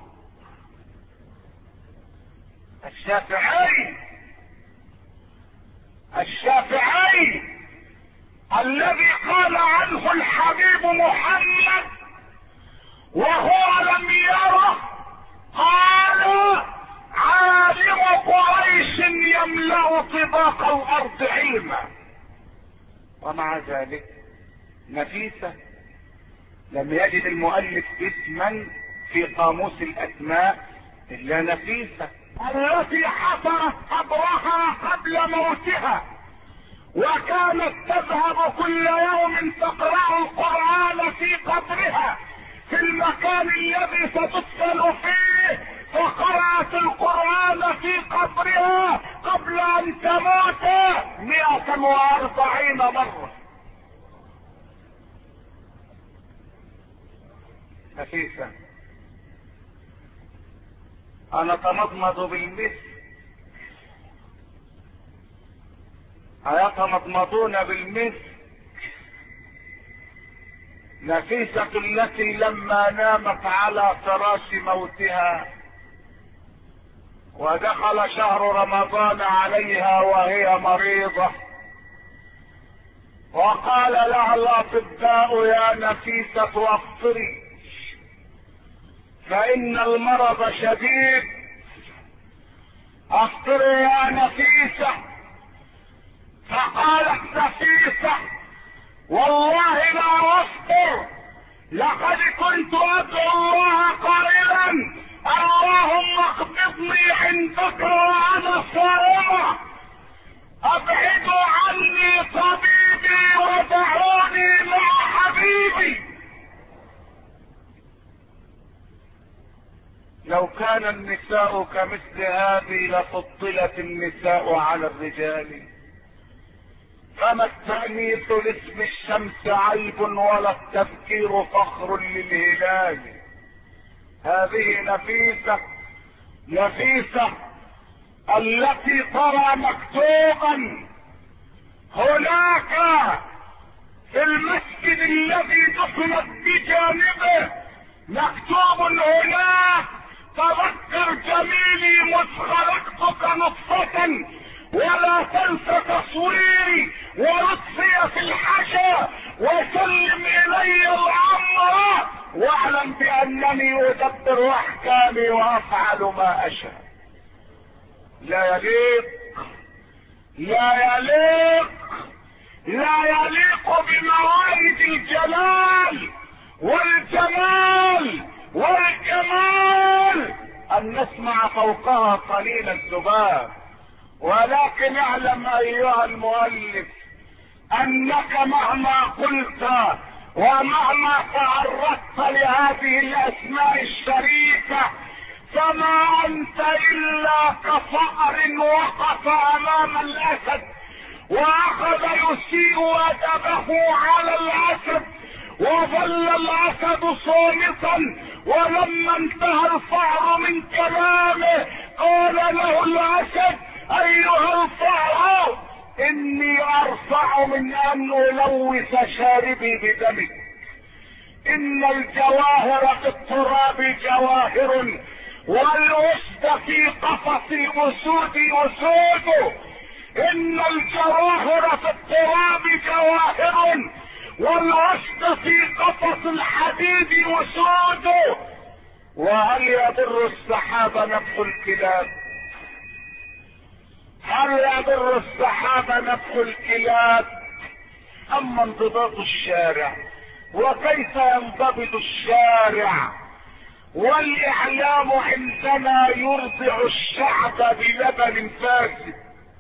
الشافعي الذي قال عنه الحبيب محمد وهو لم يره قال عالم قريش يملأ طباق الارض علما. ومع ذلك نفيسة لم يجد المؤلف اسما في قاموس الاسماء الا نفيسة، التي حفرت قبرها قبل موتها وكانت تذهب كل يوم تقرأ القرآن في قبرها في المكان الذي ستدفن فيه، فقرأت القرآن في قبرها قبل ان تموت 140 مرة. نفيسة انا تمضمض بالمثل، ايتمضمضون بالمثل. نفيسة التي لما نامت على فراش موتها ودخل شهر رمضان عليها وهي مريضة وقال لها الاطباء يا نفيسة افطري فان المرض شديد، افطري يا نفيسة. فقالت نفيسة والله لا افطر، لقد كنت ادعو الله قائلا اللهم اقبضني عندك وانا صائمة، ابعدوا عني طبيبي ودعوني مع حبيبي. لو كان النساء كمثل هذه لفضلت النساء على الرجال، فما التأنيث لاسم الشمس عيب ولا التذكير فخر للهلال. هذه نفيسة التي ترى مكتوبا هناك في المسجد الذي دفنت بجانبه مكتوب هناك تذكر جميلي مذ خلقتك نطفة ولا تنس تصويري ولطفي في الحشا وسلم الي الامر واعلم بانني ادبر احكامي وافعل ما اشاء. لا يليق بموارد الجلال والجمال والكمال ان نسمع فوقها قليل الذباب. ولكن اعلم ايها المؤلف انك مهما قلت ومهما تعرضت لهذه الاسماء الشريفة فما انت الا كصقر وقف امام الاسد واخذ يسيء ادبه على الاسد، وظل الاسد صامتا. ولما انتهى الفأر من كلامه قال له الاسد: ايها الفأر، اني ارفع من ان الوث شاربي بدمك. ان الجواهر في التراب جواهر، والاسد في قفص الاسود اسود. ان الجواهر في التراب جواهر، والاسد في قفص الحديد اسود. وهل يضر السحاب نفخ الكلاب؟ هل يضر السحاب نفخ الكلاب؟ اما انضباط الشارع، وكيف ينضبط الشارع والاعلام عندما يرضع الشعب بلبن فاسد،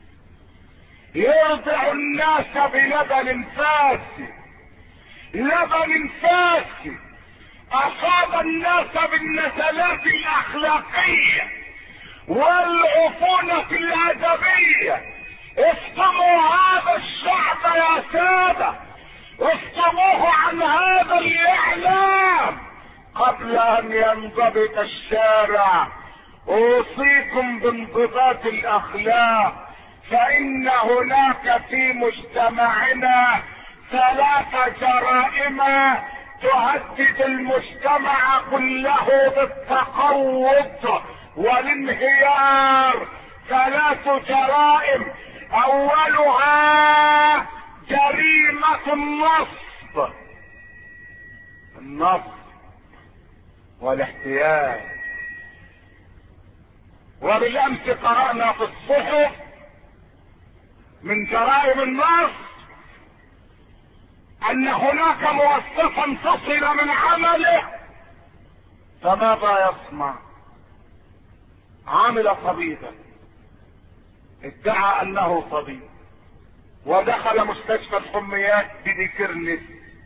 يرضع الناس بلبن فاسد، لبن فاسد اصاب الناس بالنزلات الاخلاقيه والعفونه الادبيه. افطموا هذا الشعب يا ساده، افطموه عن هذا الاعلام قبل ان ينضبط الشارع. اوصيكم بانضباط الاخلاق، فان هناك في مجتمعنا 3 جرائم تهدد المجتمع كله بالتقوض والانهيار. 3 جرائم. اولها جريمة النصب والاحتيال. وبالامس قرأنا في الصحف من جرائم النصب ان هناك موظفا فصل من عمله، فماذا يصنع؟ عامل طبيبا، ادعى انه طبيب، ودخل مستشفى الحميات بديكرنس،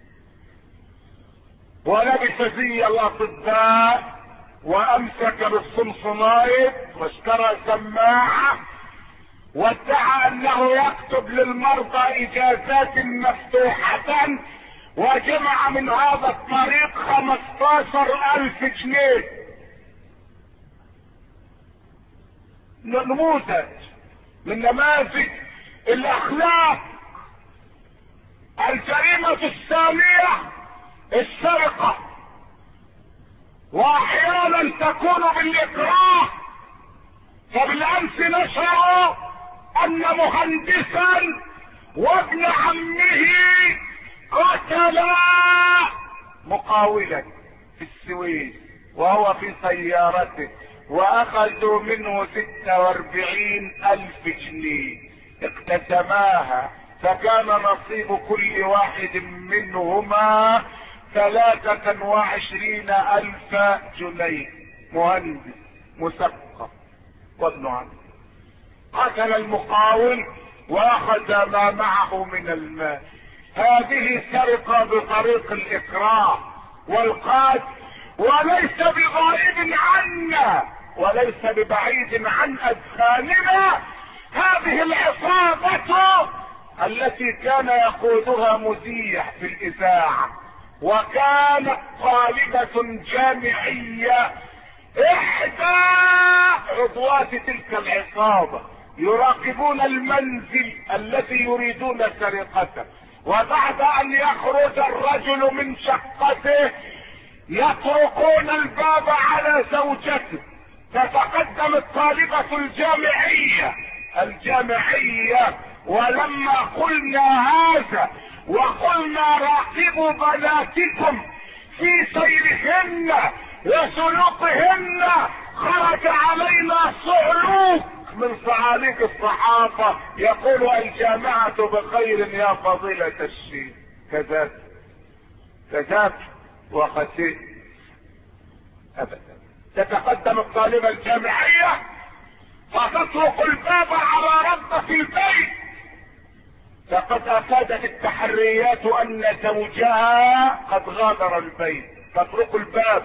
ولبس زي الاطباء، وامسك بالصمصمايط، واشترى سماعه، وادعى انه يكتب للمرضى اجازات مفتوحة، وجمع من هذا الطريق 15,000 جنيه. نموذج من نماذج الاخلاق. الجريمة الثانية السرقة، واحيانا تكون بالاكراه. فبالامس نشروا ان مهندسا وابن عمه قتلا مقاولا في السويس وهو في سيارته، واخذوا منه 46,000 جنيه اقتسماها، فكان نصيب كل واحد منهما 23,000 جنيه. مهندس مثقف وابن عمه قتل المقاول واخذ ما معه من المال. هذه سرقة بطريق الاكراه والقتل، وليس بغائب عنا وليس ببعيد عن اذهاننا هذه العصابة التي كان يقودها مذيع في الاذاعة، وكانت طالبة جامعية احدى عضوات تلك العصابة، يراقبون المنزل الذي يريدون سرقته، وبعد ان يخرج الرجل من شقته يطرقون الباب على زوجته، تتقدم الطالبة الجامعية ولما قلنا هذا وقلنا راقبوا بناتكم في سيرهن وسلوكهن، خرج علينا صعلوك من صعاليك الصحافة يقول الجامعة بخير يا فضيلة الشيخ. كذاب وخسيت ابدا. تتقدم الطالبة الجامعية فتطرق الباب على ربة البيت، فقد افادت التحريات ان زوجها قد غادر البيت. تطرق الباب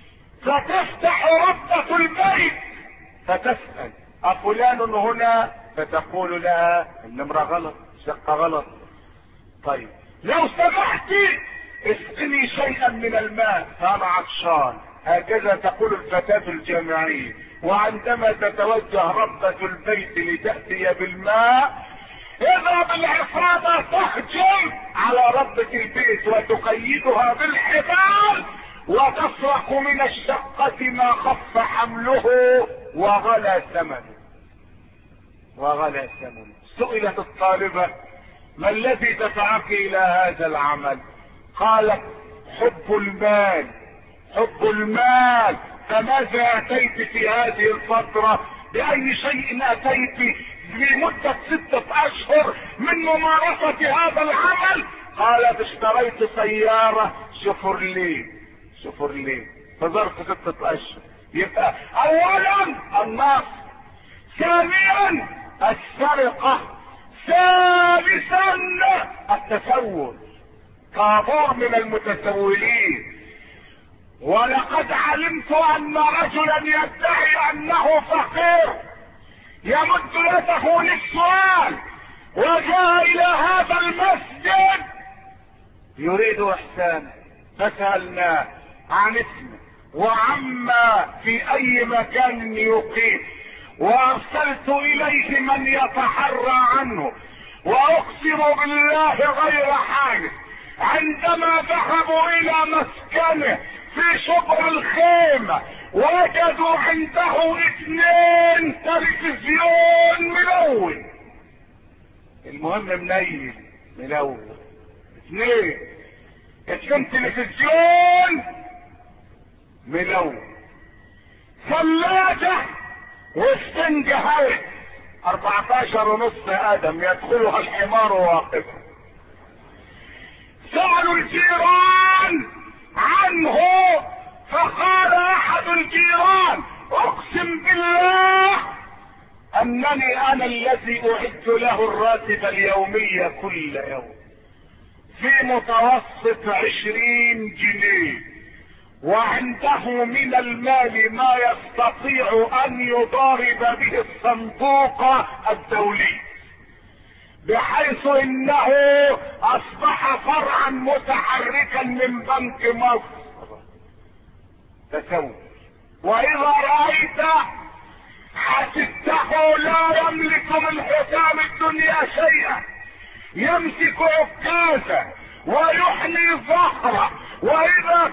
فتفتح ربة البيت فتسأل: أفلان هنا؟ فتقول لها النمرة غلط، شقة غلط. طيب لو سمحتي اسقني شيئا من الماء فانا عطشان. هكذا تقول الفتاة الجامعية. وعندما تتوجه ربة البيت لتأتي بالماء، اذا بالعصابة تهجم على ربة البيت وتقيدها بالحبال وتسرق من الشقة ما خف حمله وغلى ثمنه. سئلت الطالبة: ما الذي دفعك الى هذا العمل؟ قالت: حب المال. فماذا اتيت في هذه الفترة؟ باي شيء اتيت لمدة 6 اشهر من ممارسة هذا العمل؟ قالت: اشتريت سيارة شفرليه في ظرف 6 اشهر. يبقى اولا النصب، ثانيا السرقة، ثالثا التسول. طابور من المتسولين. ولقد علمت ان رجلا يدعي انه فقير يمد يده للسؤال وجاء الى هذا المسجد يريد احسانا، فسألناه عن اسمه وعما في اي مكان يقيم، وارسلت اليه من يتحرى عنه، واقسم بالله غير حادث عندما ذهبوا الى مسكنه في شبر الخيمة وجدوا عنده 2 تلفزيون ملون. المهم ملون 2 تلفزيون ملون، ثلاجة واستنجهات 14.5 قدم يدخلها الحمار واقفا. سألوا الجيران عنه فقال احد الجيران: اقسم بالله انني انا الذي اعد له الراتب اليومي كل يوم في متوسط 20 جنيه، وعنده من المال ما يستطيع ان يضارب به الصندوق الدولي، بحيث انه اصبح فرعا متحركا من بنك مصر. تسوي. واذا رأيت حسبته لا يملك من حساب الدنيا شيئا، يمسك عكازا ويحني ظهره، واذا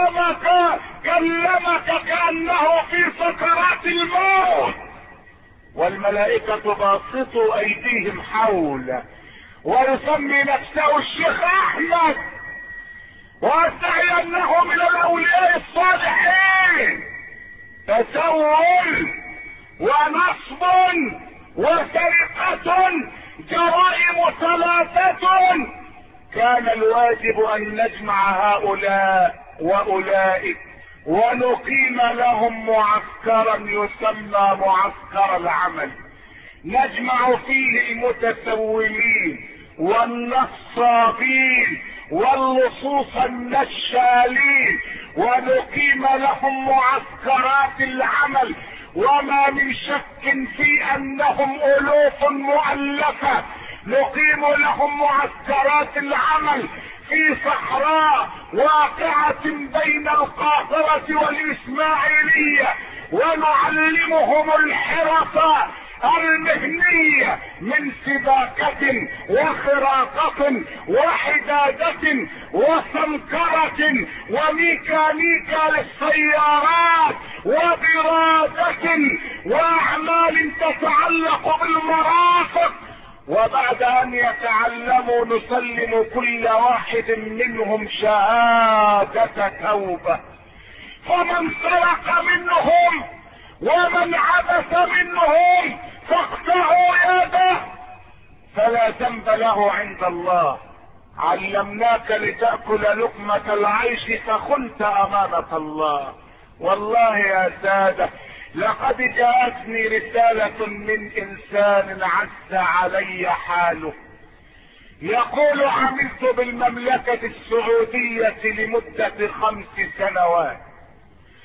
كلمك كأنه في سكرات الموت، والملائكة باسطوا ايديهم حوله، ويسمي نفسه الشيخ احمد ويدعي انه من الاولياء الصالحين. تسول ونصب وسرقة، جرائم 3. كان الواجب ان نجمع هؤلاء واولئك ونقيم لهم معسكرا يسمى معسكر العمل، نجمع فيه المتسولين والنصابين واللصوص النشالين، ونقيم لهم معسكرات العمل. وما من شك في انهم الوف مؤلفة. نقيم لهم معسكرات العمل في صحراء واقعة بين القاهرة والاسماعيلية، ونعلمهم الحرف المهنية من سباكة وخراقة وحدادة وسمكرة وميكانيكا للسيارات وبرادة واعمال تتعلق بالمرافق. وبعد ان يتعلموا نسلم كل واحد منهم شهادة توبة. فمن سرق منهم ومن عبث منهم فاقطعوا يده فلا ذنب له عند الله. علمناك لتأكل لقمة العيش فخنت امانة الله. والله يا سادة لقد جاءتني رسالة من انسان عز علي حاله، يقول: عملت بالمملكة السعودية لمدة 5 سنوات،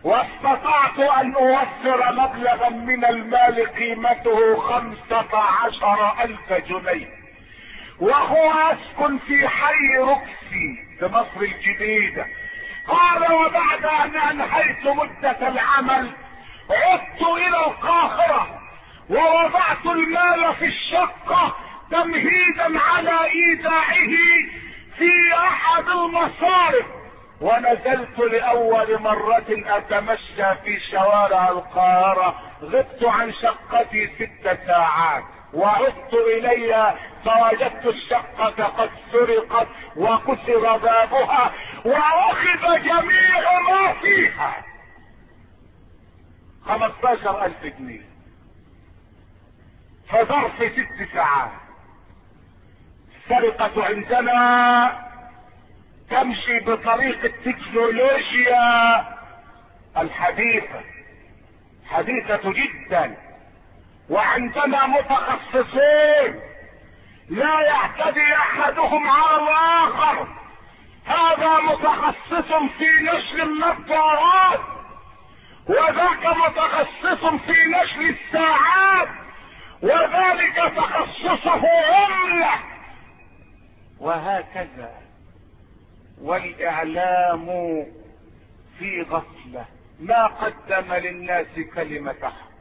واستطعت ان اوفر مبلغا من المال قيمته 15,000 جنيه، وهو اسكن في حي روكسي في مصر الجديدة. قال وبعد ان انهيت مدة العمل عدت الى القاهرة ووضعت المال في الشقة تمهيدا على ايداعه في احد المصارف، ونزلت لاول مرة اتمشى في شوارع القاهرة. غبت عن شقتي 6 ساعات وعدت الي فوجدت الشقة قد سرقت وكسر بابها واخذ جميع ما فيها. 15,000 جنيه في ظرف 6 ساعات. السرقة عندنا تمشي بطريق التكنولوجيا الحديثة، حديثة جدا، وعندنا متخصصين لا يعتدي احدهم على الاخر. هذا متخصص في نشر النظارات، وذاك متخصص في نشر الساعات، وذلك تخصصه عملة، وهكذا. والاعلام في غفلة ما قدم للناس كلمة حق.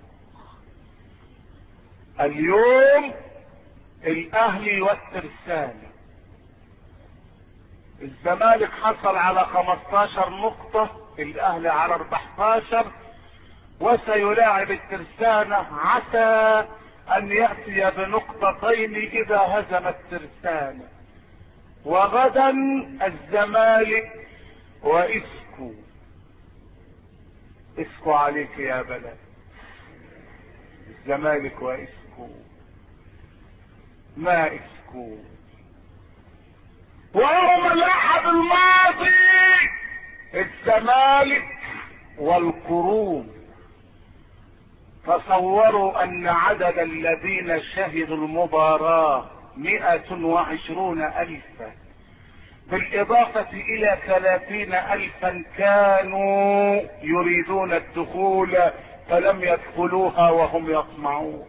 اليوم الاهلي والترسانة، الزمالك حصل على 15 نقطة، الاهلي على 14، وسيلاعب الترسانة عسى ان يأتي بنقطتين اذا هزم الترسانة. وغدا الزمالك واسكو. اسكو عليك يا بلد، الزمالك واسكو، ما اسكو. ويوم الاحد الماضي الزمالك والقروم. تصوروا ان عدد الذين شهدوا المباراة 120,000، بالاضافة الى 30,000 كانوا يريدون الدخول فلم يدخلوها وهم يطمعون.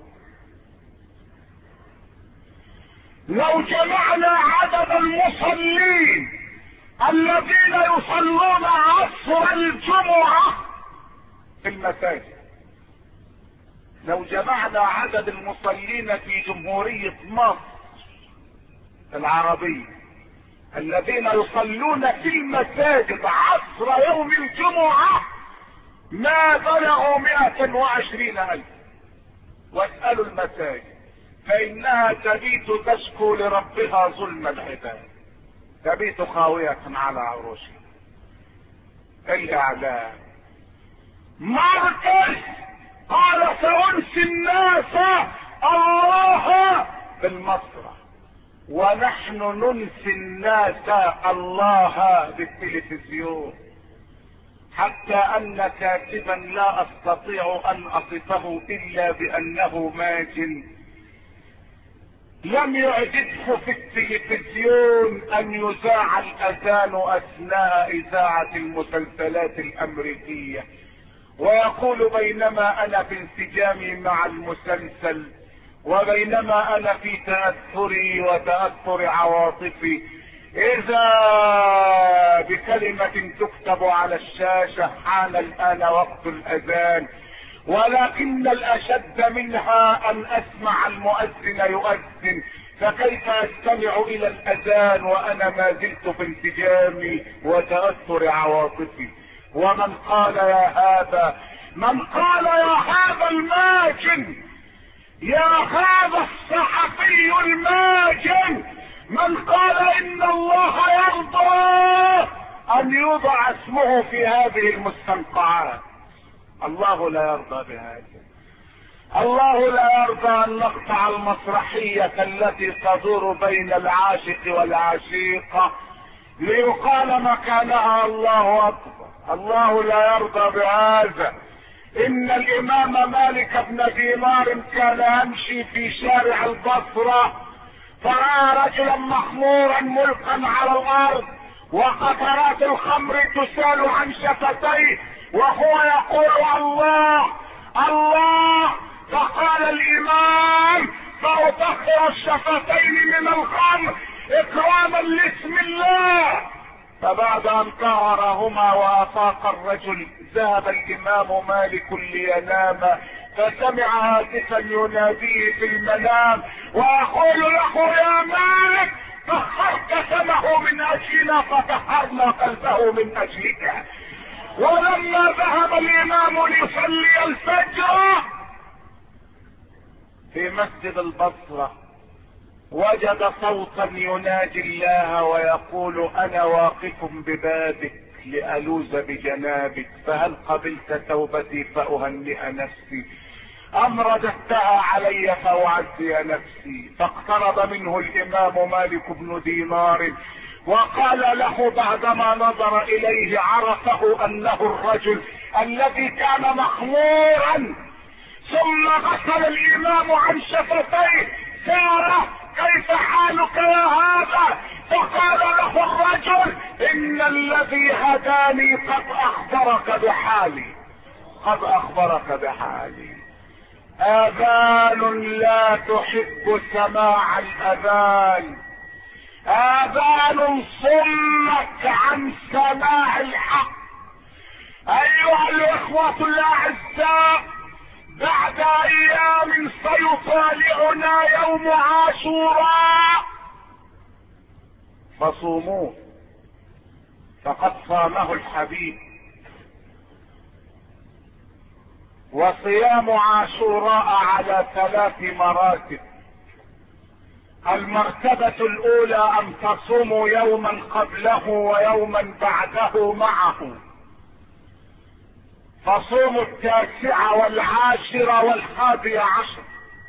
لو جمعنا عدد المصلين الذين يصلون عصر الجمعة في المساجد، لو جمعنا عدد المصلين في جمهورية مصر العربية الذين يصلون في المساجد عصر يوم الجمعة ما بلغوا 120,000. واسألوا المساجد فإنها تبيت تشكو لربها ظلم العباد، تبيت خاوية على عروشها. الإعلام ماركس قال سأنسي الناس الله بالمسرح، ونحن ننسي الناس الله بالتلفزيون، حتى ان كاتبا لا استطيع ان اصفه الا بانه ماجن لم يعجبه في التلفزيون ان يذاع الاذان اثناء اذاعة المسلسلات الامريكية، ويقول بينما انا في انسجامي مع المسلسل وبينما انا في تأثري وتأثر عواطفي اذا بكلمة تكتب على الشاشة حان الان وقت الاذان، ولكن الاشد منها ان اسمع المؤذن يؤذن، فكيف استمع الى الاذان وانا ما زلت في انسجامي وتأثر عواطفي. ومن قال يا هذا، من قال يا هذا الماجن، يا هذا الصحفي الماجن، من قال ان الله يرضى ان يوضع اسمه في هذه المستنقعات؟ الله لا يرضى بهذا. الله لا يرضى ان نقطع المسرحية التي تدور بين العاشق والعشيقة ليقال مكانها الله اكبر. الله لا يرضى بهذا. ان الامام مالك بن دينار كان يمشي في شارع البصرة فرأى رجلا مخمورا ملقا على الارض وقطرات الخمر تسال عن شفتيه، وهو يقول الله الله. فقال الامام: فأطهر الشفتين من الخمر اكراما لاسم الله. فبعد ان طهرهما وافاق الرجل ذهب الامام مالك لينام، فسمع هاتفا يناديه في المنام ويقول له: يا مالك، طهرت سمه من اجلنا فطهرنا قلبه من اجلك. ولما ذهب الامام ليصلي الفجر في مسجد البصرة وجد صوتا ينادي الله ويقول: انا واقف ببابك لألوذ بجنابك، فهل قبلت توبتي فأهنئ نفسي ام رددتها علي فأعزي نفسي؟ فاقترب منه الامام مالك بن دينار وقال له بعدما نظر اليه عرفه انه الرجل الذي كان مخمورا. ثم غسل الامام عن شفتيه: ساره، كيف حالك يا هذا؟ فقال له الرجل: ان الذي هداني قد اخبرك بحالي، قد اخبرك بحالي. اذان لا تحب سماع الاذان، اذان صمت عن سماع الحق. ايها الاخوة الاعزاء، بعد ايام سيطالعنا يوم عاشوراء، فصوموه فقد صامه الحبيب. وصيام عاشوراء على 3 مراتب. المرتبة الاولى ان تصوموا يوما قبله ويوما بعده معه، فصوموا 9 والعاشرة وال11.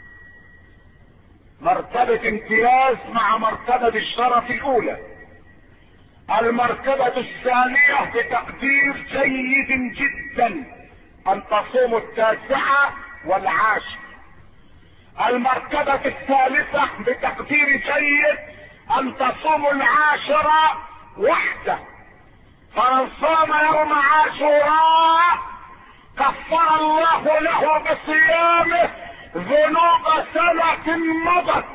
مرتبة امتياز مع مرتبة الشرف الاولى. المرتبة الثانية بتقدير جيد جدا ان تصوموا 9 والعاشر. المرتبة الثالثة بتقدير جيد ان تصوموا 10 وحده. فمن صام يوم عاشوراء كفر الله له بصيامه ذنوب سنة مضت.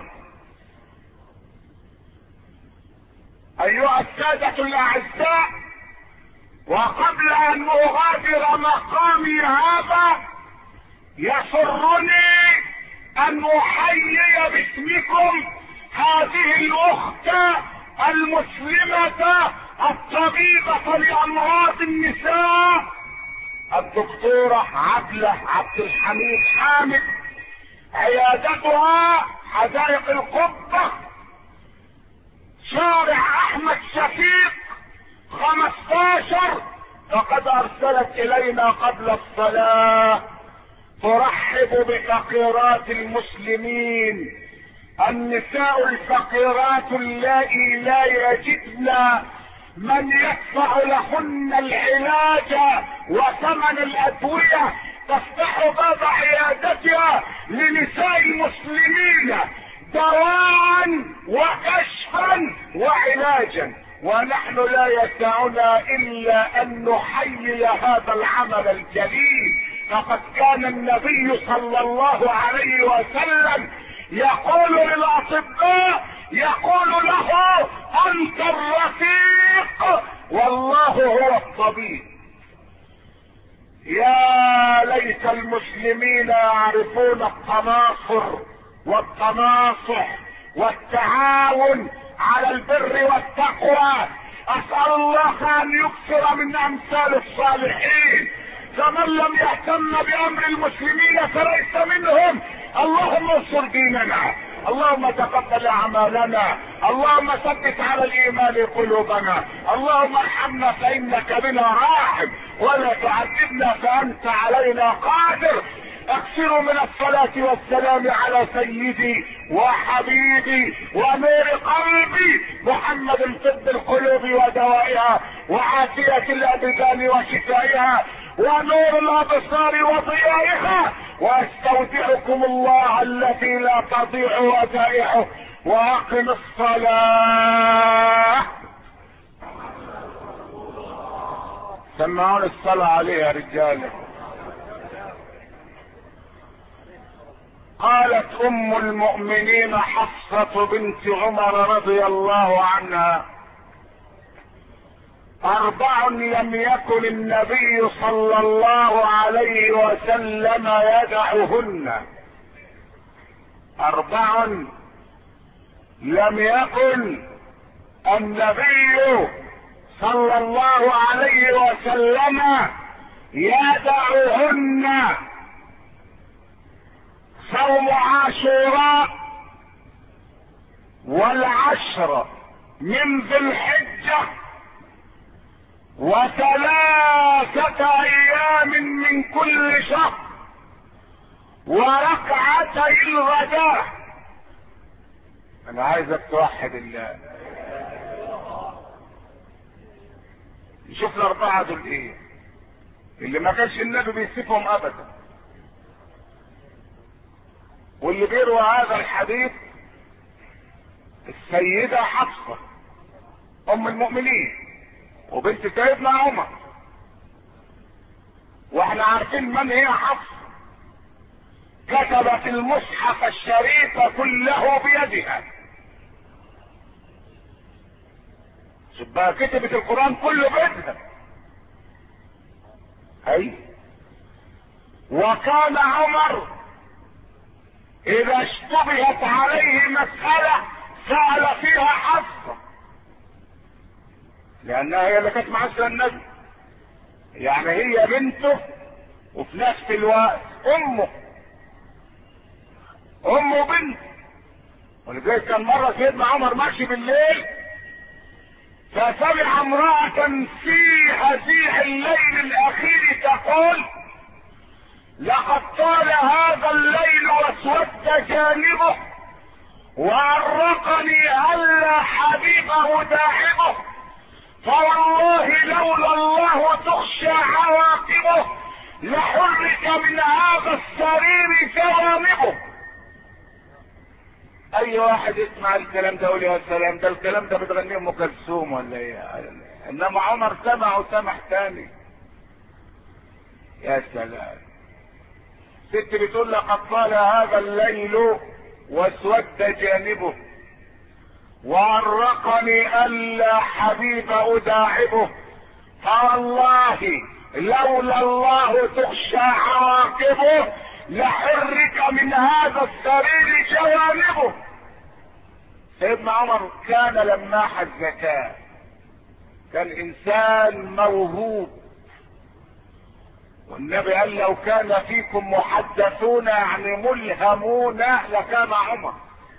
ايها السادة الاعزاء، وقبل ان اغادر مقامي هذا يسرني ان احيي باسمكم هذه الاخت المسلمة الطبيبة لامراض النساء الدكتورة عبلة عبد الحميد حامد. عيادتها حدائق القبة، شارع احمد شفيق 15. فقد ارسلت الينا قبل الصلاة ترحب بفقيرات المسلمين، النساء الفقيرات اللائي لا يجدن من يدفع لهن العلاج وثمن الادوية، تفتح باب عيادتها لنساء المسلمين دواء وكشفا وعلاجا. ونحن لا يسعنا الا ان نحيي هذا العمل الجليل. فقد كان النبي صلى الله عليه وسلم يقول للاطباء، يقول له: انت الرفيق والله هو الطبيب. يا ليت المسلمين يعرفون التناصر والتناصح والتعاون على البر والتقوى. اسأل الله ان يكثر من امثال الصالحين. فمن لم يهتم بامر المسلمين فليس منهم. اللهم انصر ديننا، اللهم تقبل اعمالنا، اللهم ثبت على الايمان قلوبنا، اللهم ارحمنا فانك بنا راحم، ولا تعذبنا فانت علينا قادر. اكثروا من الصلاة والسلام على سيدي وحبيبي ونور قلبي محمد، طب القلوب ودوائها وعافية الابدان وشفائها ونور الابصار وضيائها. واستودعكم الله الذي لا تضيع ودائعه، واقم الصلاة. سمعون الصلاة عليه يا رجال. قالت ام المؤمنين حفصة بنت عمر رضي الله عنها: 4 لم يكن النبي صلى الله عليه وسلم يدعهن. 4 لم يكن النبي صلى الله عليه وسلم يدعهن: صوم عاشوراء، والعشر من ذي الحجة، و3 أيام من كل شهر، وركعتي الغداء. انا عايزك توحد الله. نشوف ال4 دول ايه اللي ما كانش النبي بيسيبهم ابدا. واللي بيروى هذا الحديث السيدة حفصة ام المؤمنين وبنت سيدنا عمر. واحنا عارفين من هي حفصة. كتبت المصحف الشريف كله بيدها. شوف بقى، كتبت القرآن كله بيدها. اي. وكان عمر اذا اشتبهت عليه مسألة سأل فيها حفصة، لانها هي اللي كانت معاشرة النبي، يعني هي بنته وفي نفس الوقت امه بنت. ولذلك كان مرة سيدنا عمر ماشي بالليل فسمع امرأة في هزيع الليل الاخير تقول: لقد طال هذا الليل واسود جانبه، وعرقني هلا حبيبه داعبه، فوالله لولا الله تخشى عواقبه لحرك من هذا السرير جوانبه. اي واحد يسمع الكلام ده يقول يا سلام، ده الكلام ده بتغنيه ام كلثوم ولا ايه؟ انما عمر سمع وسمح تاني. يا سلام. ست بتقول: لقد طال هذا الليل واسود جانبه، وعرقني الا حبيب اداعبه، فوالله لولا الله تخشى عواقبه لحرك من هذا السرير جوانبه. سيدنا عمر كان لماح الذكاء، كان انسان موهوب. والنبي قال: لو كان فيكم محدثون يعني ملهمون لكان عمر.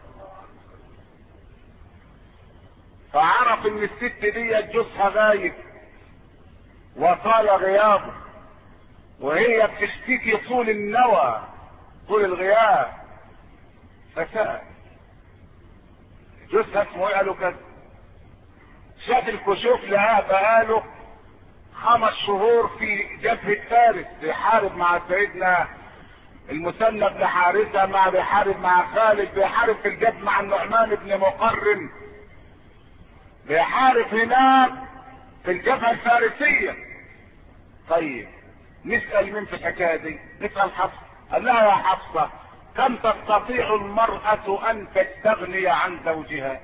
فعرف ان الست دي جوزها غايب وطال غيابه، وهي بتشتكي طول النوى طول الغياب، فسأل جوزها اسمه ايه؟ قالوا كذا. شاف الكشوف لها بقاله 5 شهور في جبهة فارس بيحارب مع سيدنا المثنى بن حارثة، بيحارب مع خالد، بيحارب في الجبهة مع النعمان بن مقرن، بيحارب هناك في الجبهة الفارسية. طيب نسأل مين في الحكاية دي؟ نسأل حفصة. قال لها: يا حفصة، كم تستطيع المرأة ان تستغني عن زوجها؟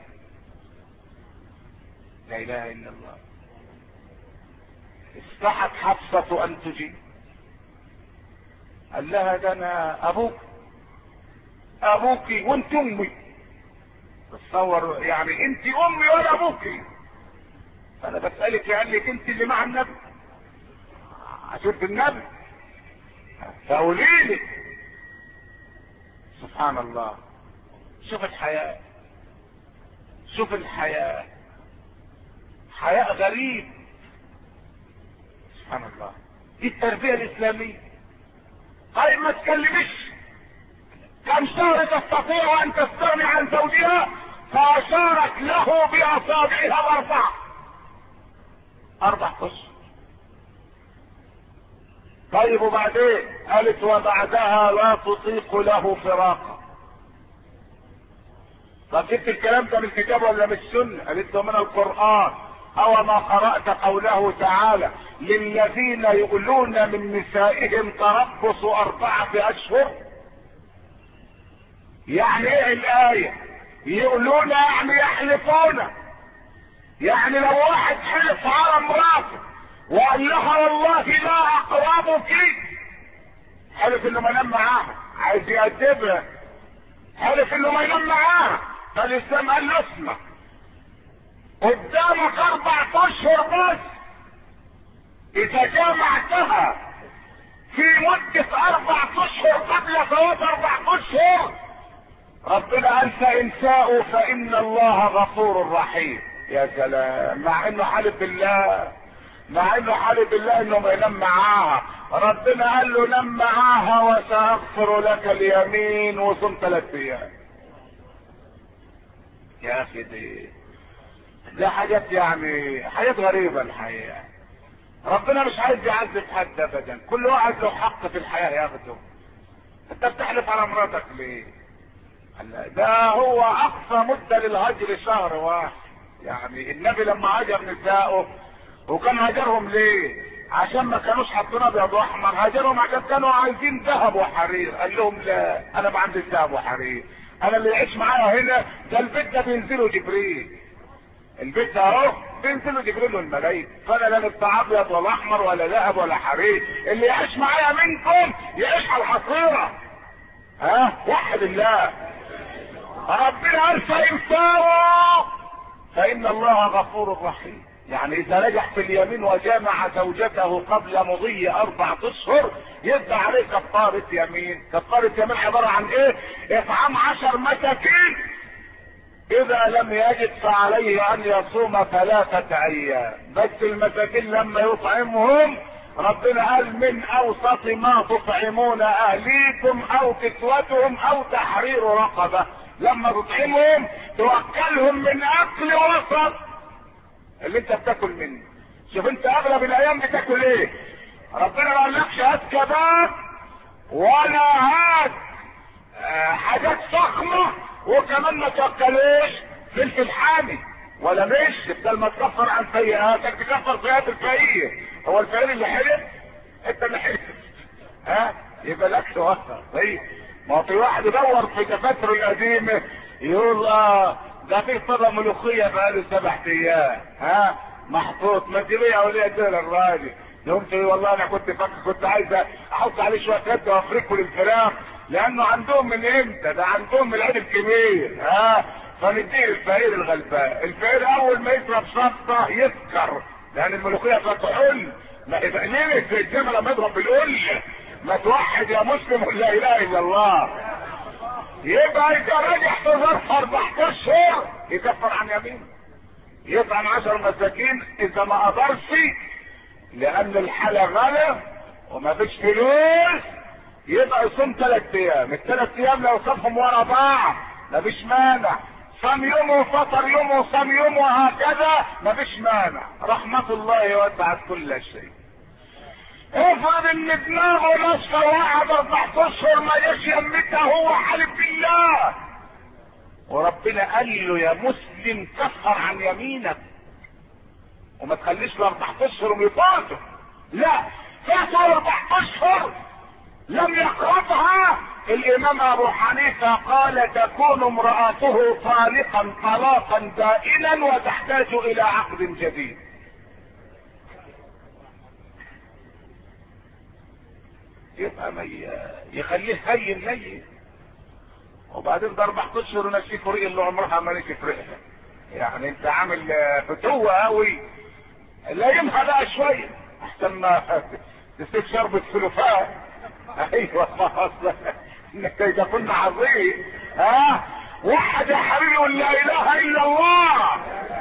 لا اله الا الله. استحت حفصة ان تجيب. قال لها: ده انا ابوك وانت امي. تصور يعني، انت امي ولا ابوكي. انا بسألك لانك انت اللي مع النبي، عشرت النبي، فقولي لي. سبحان الله. شوف الحياة، شوف الحياة، حياة غريب. سبحان الله. دي التربية الاسلامية. طيب ما تكلمش. كم شهر تستطيع ان تستغني عن زوجها؟ فاشارت له باصابعها 4 اشهر. طيب وبعدين؟ قالت: وبعدها لا تطيق له فراقا. طب جبت الكلام ده من الكتاب ولا من السنة؟ قالت له: من القرآن. او ما قرأت قوله تعالى للذين يؤلون من نسائهم تربص 4 أشهر؟ يعني ايه الآية؟ يؤلون يعني يحلفون. يعني لو واحد حلف على امراته وقال لها والله لا اقربك، حلف انه ما ينام معاها، عايز يأدبها، حلف انه ما ينام معاها، فالاسلام قال له اسمع، قدامك 4 أشهر بس، اذا جامعتها في مدة 4 أشهر قبل فوات 4 أشهر ربنا قال فإن شاءوا فإن الله غفور رحيم. يا سلام، مع انه حلف بالله، انه ما ينام معاها، ربنا قال له نام معاها وسأغفر لك اليمين وصم 3 أيام. يا اخي دي حاجات، يعني حاجات غريبة الحقيقة. ربنا مش عايز يعذب حد ابدا، كل واحد له حق في الحياة ياخده. انت بتحلف على مراتك ليه؟ ده هو اقصى مدة للهجر شهر واحد. يعني النبي لما هاجر نسائه، وكان هاجرهم ليه؟ عشان ما كانوش حاطين ابيض واحمر، هاجرهم عشان كانوا عايزين ذهب وحرير. قال لهم لا، انا ما عنديش ذهب وحرير، انا اللي يعيش معايا هنا ده البيت ده بينزلوا جبريل، البيت ده اهو بينزلوا جبريل والملايكه، فانا لا بتاع ابيض ولا احمر ولا ذهب ولا حرير، اللي يعيش معايا منكم يعيش على الحصيره. وحد الله. ربنا قال فإن فاءوا فإن الله غفور رحيم. يعني إذا نجح في اليمين وجامع زوجته قبل مضي 4 أشهر يبقى عليه كفارة يمين. كفارة يمين عبارة عن إيه؟ إطعام 10 مساكين، إذا لم يجد فعليه أن يصوم 3 أيام. بس المساكين لما يطعمهم ربنا قال من أوسط ما تطعمون أهليكم أو كسوتهم أو تحرير رقبة. لما تطعمهم توكلهم من أكل وسط اللي انت بتاكل منه. شوف انت اغلب الايام بتاكل ايه؟ ربنا ما قالكش هات كباب ولا هات حاجات فخمه، وكمان ما تاكلوش فلفل حامي ولا مش، بدل ما تكفر عن سيئاتك تكفر سيئات الفقير. هو الفقير اللي حلف؟ انت اللي حلف. يبقى الاكل وسط. طيب ما في واحد يدور في دفاتره القديمه يقول ده في طبق ملوخيه بقاله 7 ايام محطوط، ما تجيبيه يا وليه كده للراجل. قلت والله انا كنت عايز احط عليه شويه كبده وافركه للفراخ، لانه عندهم من امتى؟ ده عندهم من العيد الكبير. فنديه الفقير الغلبان. الفقير اول ما يشرب شطه يسكر، لان الملوخيه فتحل. ما يبقى ليه في الجمل لما يضرب بالقل؟ ما توحد يا مسلم ولا اله الا الله. يبقى اذا رجع في ظرف 4 أشهر يكفر عن يمين، يطعم 10 مساكين اذا ما قدرش، لان الحالة غلا وما فيش فلوس، يبقى يصوم 3 ايام. ال3 ايام لو صفهم ورا بعض ما فيش مانع، صام يوم وفطر يوم وصام يوم وهكذا ما فيش مانع. رحمة الله وسعت كل شيء. افرض ان دماغه نصفه وقعد 4 أشهر ما جاش يمتها، هو حلف بالله، وربنا قال له يا مسلم كفر عن يمينك وما تخليش 4 أشهر ويفاتوا. لا، فاتوا 4 أشهر لم يقربها. الامام ابو حنيفه قال تكون امرأته طالقا طلاقا دائما وتحتاج الى عقد جديد. يبقى يخليه هين لين، وبعدين ده 4 أشهر ونسيك فريق اللي عمرها ما نسيت فريقها. يعني انت عامل فتوة قوي، لا ينفع بقى شويه احسن ما تسيب شربة سلوفات. ايوه خلاص انك اذا كنا عظيم. وحد يا حبيبي ولا لا اله الا الله.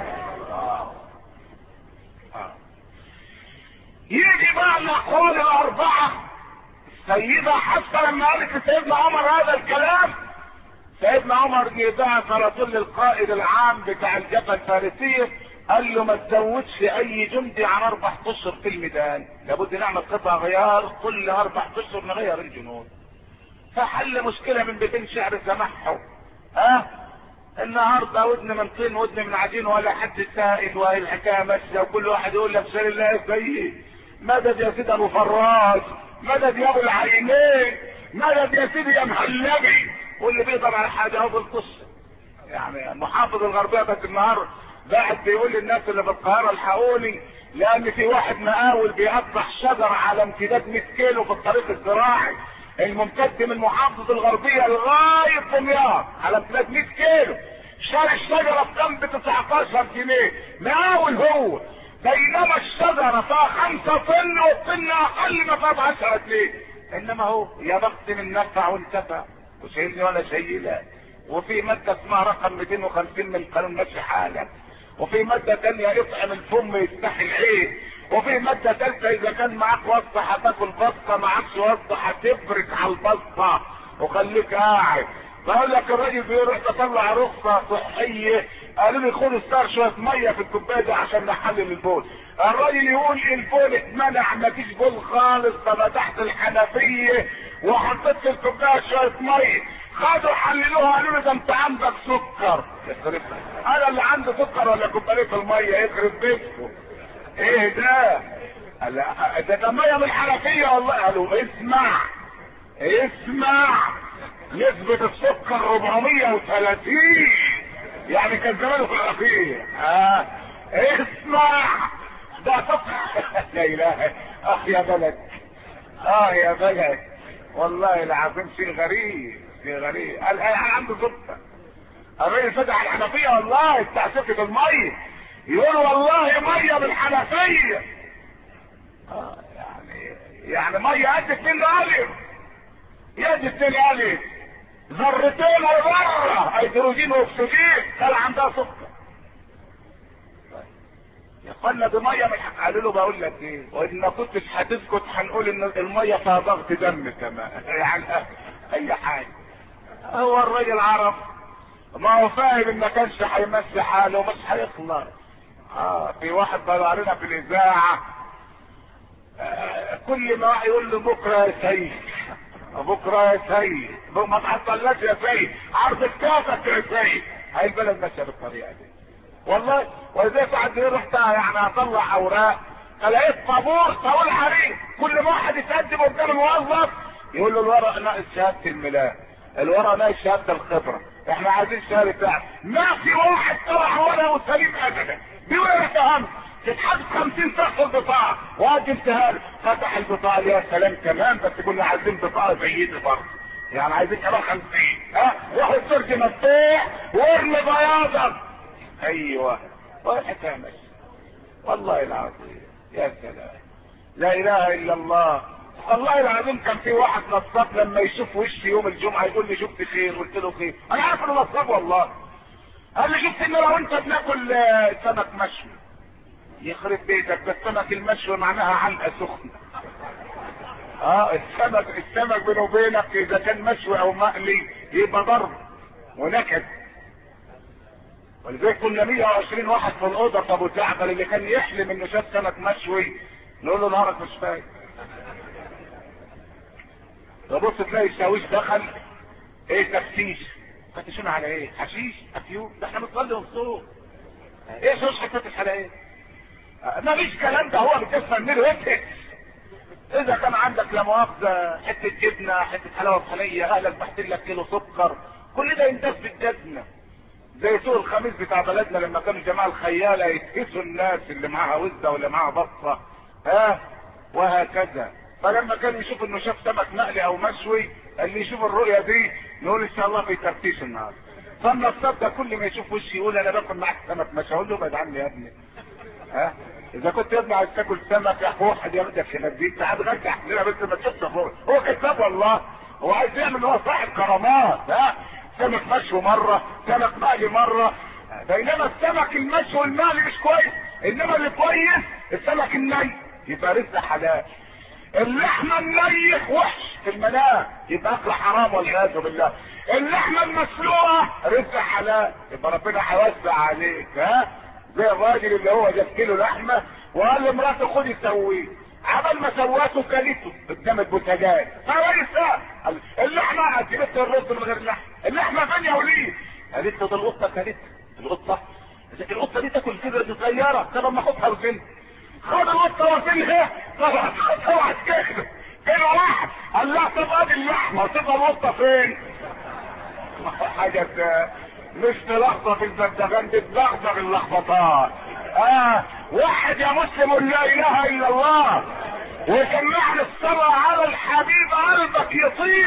يجي بقى الاقوال ال4. السيدة حفصة لما قالت لسيدنا عمر هذا الكلام، سيدنا عمر يبعث على طول القائد العام بتاع الجبهة الفارسية، قال له ما تزودش اي جندي عن 4 أشهر في الميدان، لابد نعمل قطع غيار كل 4 أشهر نغير الجنود. فحل مشكلة من 200 شعر سمحهم. النهارده ودن من طين ودن من عجين، ولا حد سائل، وهي الحكايه ماشيه، وكل واحد يقول لك سير الله سيد، مدد يا سيدي ابو فراس، مدد يا ابو العينين، مدد يا سيدي يا محلبي، واللي بيقدر على حاجه هو بالقصه. يعني محافظ الغربيه بس النهار قاعد بيقول للناس اللي في القاهره الحقوني، لان في واحد مقاول بيقطع شجر على امتداد 100 كيلو في الطريق الزراعي الممتد من محافظه الغربيه لغايه دمياط على امتداد 100 كيلو، شارع الشجره بجنب 19 جنيه، مقاول هو، بينما الشجره فيها 5 طن والطن اقل ما فيها 10 جنيه. انما هو يا بخت من نفع وانتفع، وشايلني ولا شايلها. وفي ماده اسمها رقم 250 من قانون مشي حالك، وفي مادة تانية يطعم الفم يستحي العين، وفي مادة تالتة اذا كان معاك وسطة هتاكل بسطة، معاكش وسطة هتفرك على البسطة وخليك قاعد. بقول لك الراجل بيروح تطلع رخصة صحية، قالوا لي خد السار شوية مية في الكوباية دي عشان نحلل البول. الراجل يقول البول اتمنع، مفيش بول خالص، ففتحت الحنفية وحطيت في الكوباية شوية مية، خدوا حللوها قالوا لي ده انت عندك سكر. انا اللي عندي سكر ولا كوبايه الميه؟ يخرب بيتكم. ايه ده؟ ده ميه من الحنفيه والله. قالوا اسمع نسبة السكر 430، يعني كان زمانه في الحنفيه. اسمع ده سكر. لا اله. يا بلد، يا بلد، والله العظيم شيء غريب. قال عنده سكر. الراجل فتح الحنفيه والله بتاع سكه الميه، يقول والله ميه بالحنفيه. يعني ميه قد 2 الف، يد 2 الف، ذرتين وذره هيدروجين واكسجين، قال عندها سكر. يقلنا بميه من قالوا له بقول لك ايه، وان ما كنتش هتسكت هنقول ان الميه فيها ضغط دم كمان. يعني اي حاجه. هو الراجل عرف، ما هو فاهم ان ما كانش هيمشي حاله ومش هيخلص. في واحد بلغنا في الاذاعه، كل ما يقول له بكره يا سيد، بكره يا سيد، ما تحصلناش يا سيد، عرض الكاسك يا سيد. هاي البلد ماشيه بالطريقه دي والله. وازاي ساعات رحت يعني اطلع اوراق، لقيت طابور طويل عريض، كل ما واحد يتقدم قدام الموظف يقول له الورق ناقص شهاده الميلاد، الورق ناقص شهاده الخبره، احنا عايزين شهاده بتاع. ما في واحد طلع ورقه سليم ابدا، بيقول انا فهمت، تتحدد 50 صفحه البطاقه وقدمتها له، فتح البطاقه. يا سلام كمان، بس كنا عايزين بطاقه زي دي برضه، يعني عايزين كمان 50. واحد سرج مفتوح وارمي بياضك. ايوه والحكايه ماشيه والله العظيم. يا سلام، لا اله الا الله. والله العظيم كان في واحد نصاب لما يشوف وشي يوم الجمعه يقول لي شفت خير، قلت له خير، انا عارف انه نصاب والله. قال لي شفت ان لو انت بناكل سمك مشوي. يخرب بيتك، ده السمك المشوي معناها علقه سخنه. السمك بينه وبينك اذا كان مشوي او مقلي يبقى ضرب ونكد. ولذلك كنا 120 واحد في الاوضه، طب وتعبل اللي كان يحلم انه شاف سمك مشوي نقول له نهارك مش فايق. تبص تلاقي الشاويش دخل، ايه تفتيش؟ فتشون على ايه؟ حشيش؟ افيون؟ ده احنا بنصلي ونصوم. ايه شوش هتفتش على ايه؟ ما فيش كلام ده، هو بتفهم منه ويتهز. اذا كان عندك لا مؤاخذه حته جبنه، حته حلاوه طحينيه، اهلك بحتين لك كيلو سكر، كل ده يندس بالجزمه. زي سوق الخميس بتاع بلدنا لما كانوا الجماعه الخياله يتهزوا الناس اللي معاها وزه واللي معاها بصه، وهكذا. فلما كان يشوف انه شاف سمك مقلي او مشوي، اللي يشوف الرؤيه دي نقول ان شاء الله في تفتيش النهارده. فالنصاب ده كل ما يشوف وشي يقول انا باكل معاك سمك مشوي، اقول له ابعد عني يا ابني. اذا كنت يا ابني عايز تاكل سمك يا واحد ياخدك هنا البيت، تعال غدا احنا بس ما تشوفش فوق. هو كذاب والله، هو عايز يعمل هو صاحب كرامات. سمك مشوي مره، سمك مقلي مره، بينما السمك المشوي المقلي مش كويس، انما اللي كويس السمك الني، يبقى رزق حلال. اللحمه الني وحش في المنام، يبقى اكل حرام والعياذ بالله. اللحمه المسلوقه رزق حلال، يبقى ربنا هيوسع عليك. زي الراجل اللي هو جاب كيلو لحمه وقال لمراته خدي سويه، عمل ما سواته كلته قدام البوتاجاز. فوالد اللحمه جبت الرز من غير لحم، اللحمه فين يا وليد؟ قالت له ده القطه كانت القطه دي تاكل كده، دي صغيره، طب ما اخدها وزنها. خد القطه وزنها، طبعا كده كده واحد قال لها طب ادي اللحمه، تبقى القطه فين؟ حاجه مش تلخبط في البغبغان، دي تلخبط اللخبطات. واحد يا مسلم لا اله الا الله وسمعني الصلاة على الحبيب قلبك يطيب.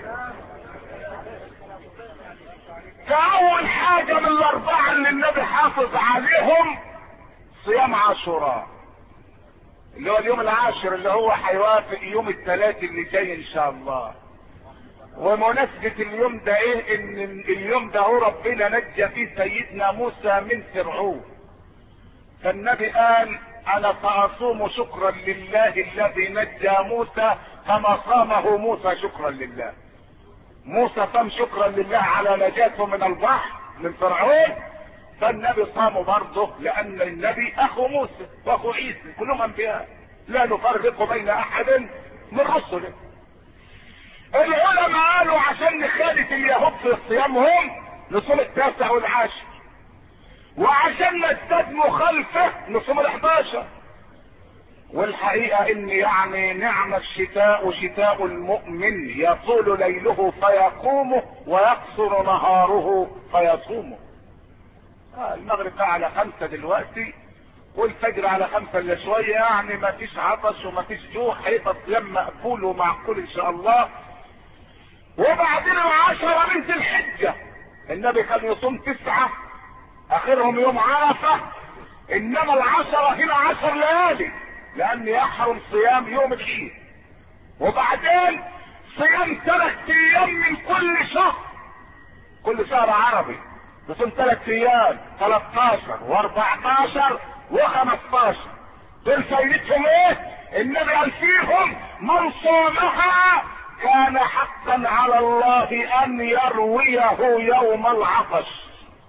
فاول حاجة من الاربعة اللي النبي حافظ عليهم صيام عاشوراء، اللي هو اليوم العاشر، اللي هو هيوافق يوم الثلاث اللي جاي ان شاء الله. ومناسبة اليوم ده ايه؟ ان اليوم ده هو ربنا نجى فيه سيدنا موسى من فرعون. فالنبي قال انا ساصوم شكرا لله الذي نجى موسى كما صامه موسى شكرا لله. موسى صام شكرا لله على نجاته من البحر من فرعون، فالنبي صامه برضه لان النبي اخو موسى واخو عيسى كلهم انبياء لا نفرق بين احد من رسله. العلماء قالوا عشان نخالف اليهود في صيامهم نصوم التاسع والعاشر، وعشان نزداد مخالفه نصوم ال11. والحقيقه ان يعني نعم الشتاء شتاء المؤمن، يطول ليله فيقومه ويقصر نهاره فيصومه. المغرب بقى على 5 دلوقتي والفجر على 5 الا شويه، يعني ما فيش عطش وما فيش جوع، هيبقى الصيام مقبول ومعقول ان شاء الله. وبعدين 10 من ذي الحجه النبي كان يصوم 9 اخرهم يوم عرفه، انما 10 هنا 10 ليالي لان يحرم صيام يوم العيد. وبعدين صيام 3 ايام من كل شهر، كل شهر عربي بصوم 3 ايام، 13 و14 و15. دول فايدتهم ايه؟ النبي قال فيهم من صامها كان حقا على الله ان يرويه يوم العطش.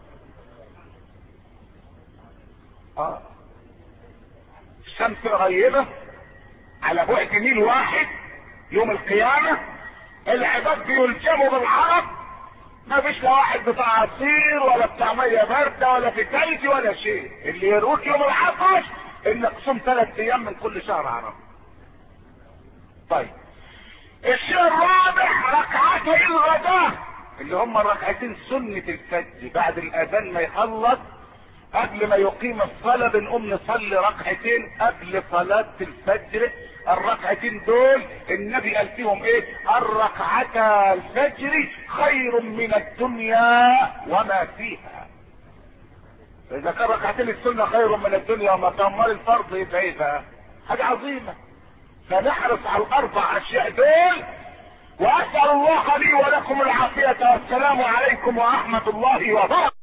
الشمس غيبة على بعد ميل واحد يوم القيامة، العباد بيلجموا بالعرب، ما فيش لا واحد بتاع عصير ولا بتاع ميه بارده ولا في تلج ولا شيء. اللي يروك يوم العطش انك تصوم 3 ايام من كل شهر عربي. طيب الشيء الرابع ركعتي الغداء اللي هم الركعتين سنة الفجر بعد الاذان ما يخلص، قبل ما يقيم الصلاة بنقوم نصلي ركعتين قبل صلاة الفجر. الركعتين دول النبي قال فيهم ايه؟ الركعتا الفجر خير من الدنيا وما فيها. اذا كان ركعتين السنة خير من الدنيا وما فيها، امال الفرض يبقى ايه بقى؟ حاجة عظيمة. فنحرص على ال4 اشياء دول، واسأل الله لي ولكم العافية، والسلام عليكم ورحمة الله وبركاته.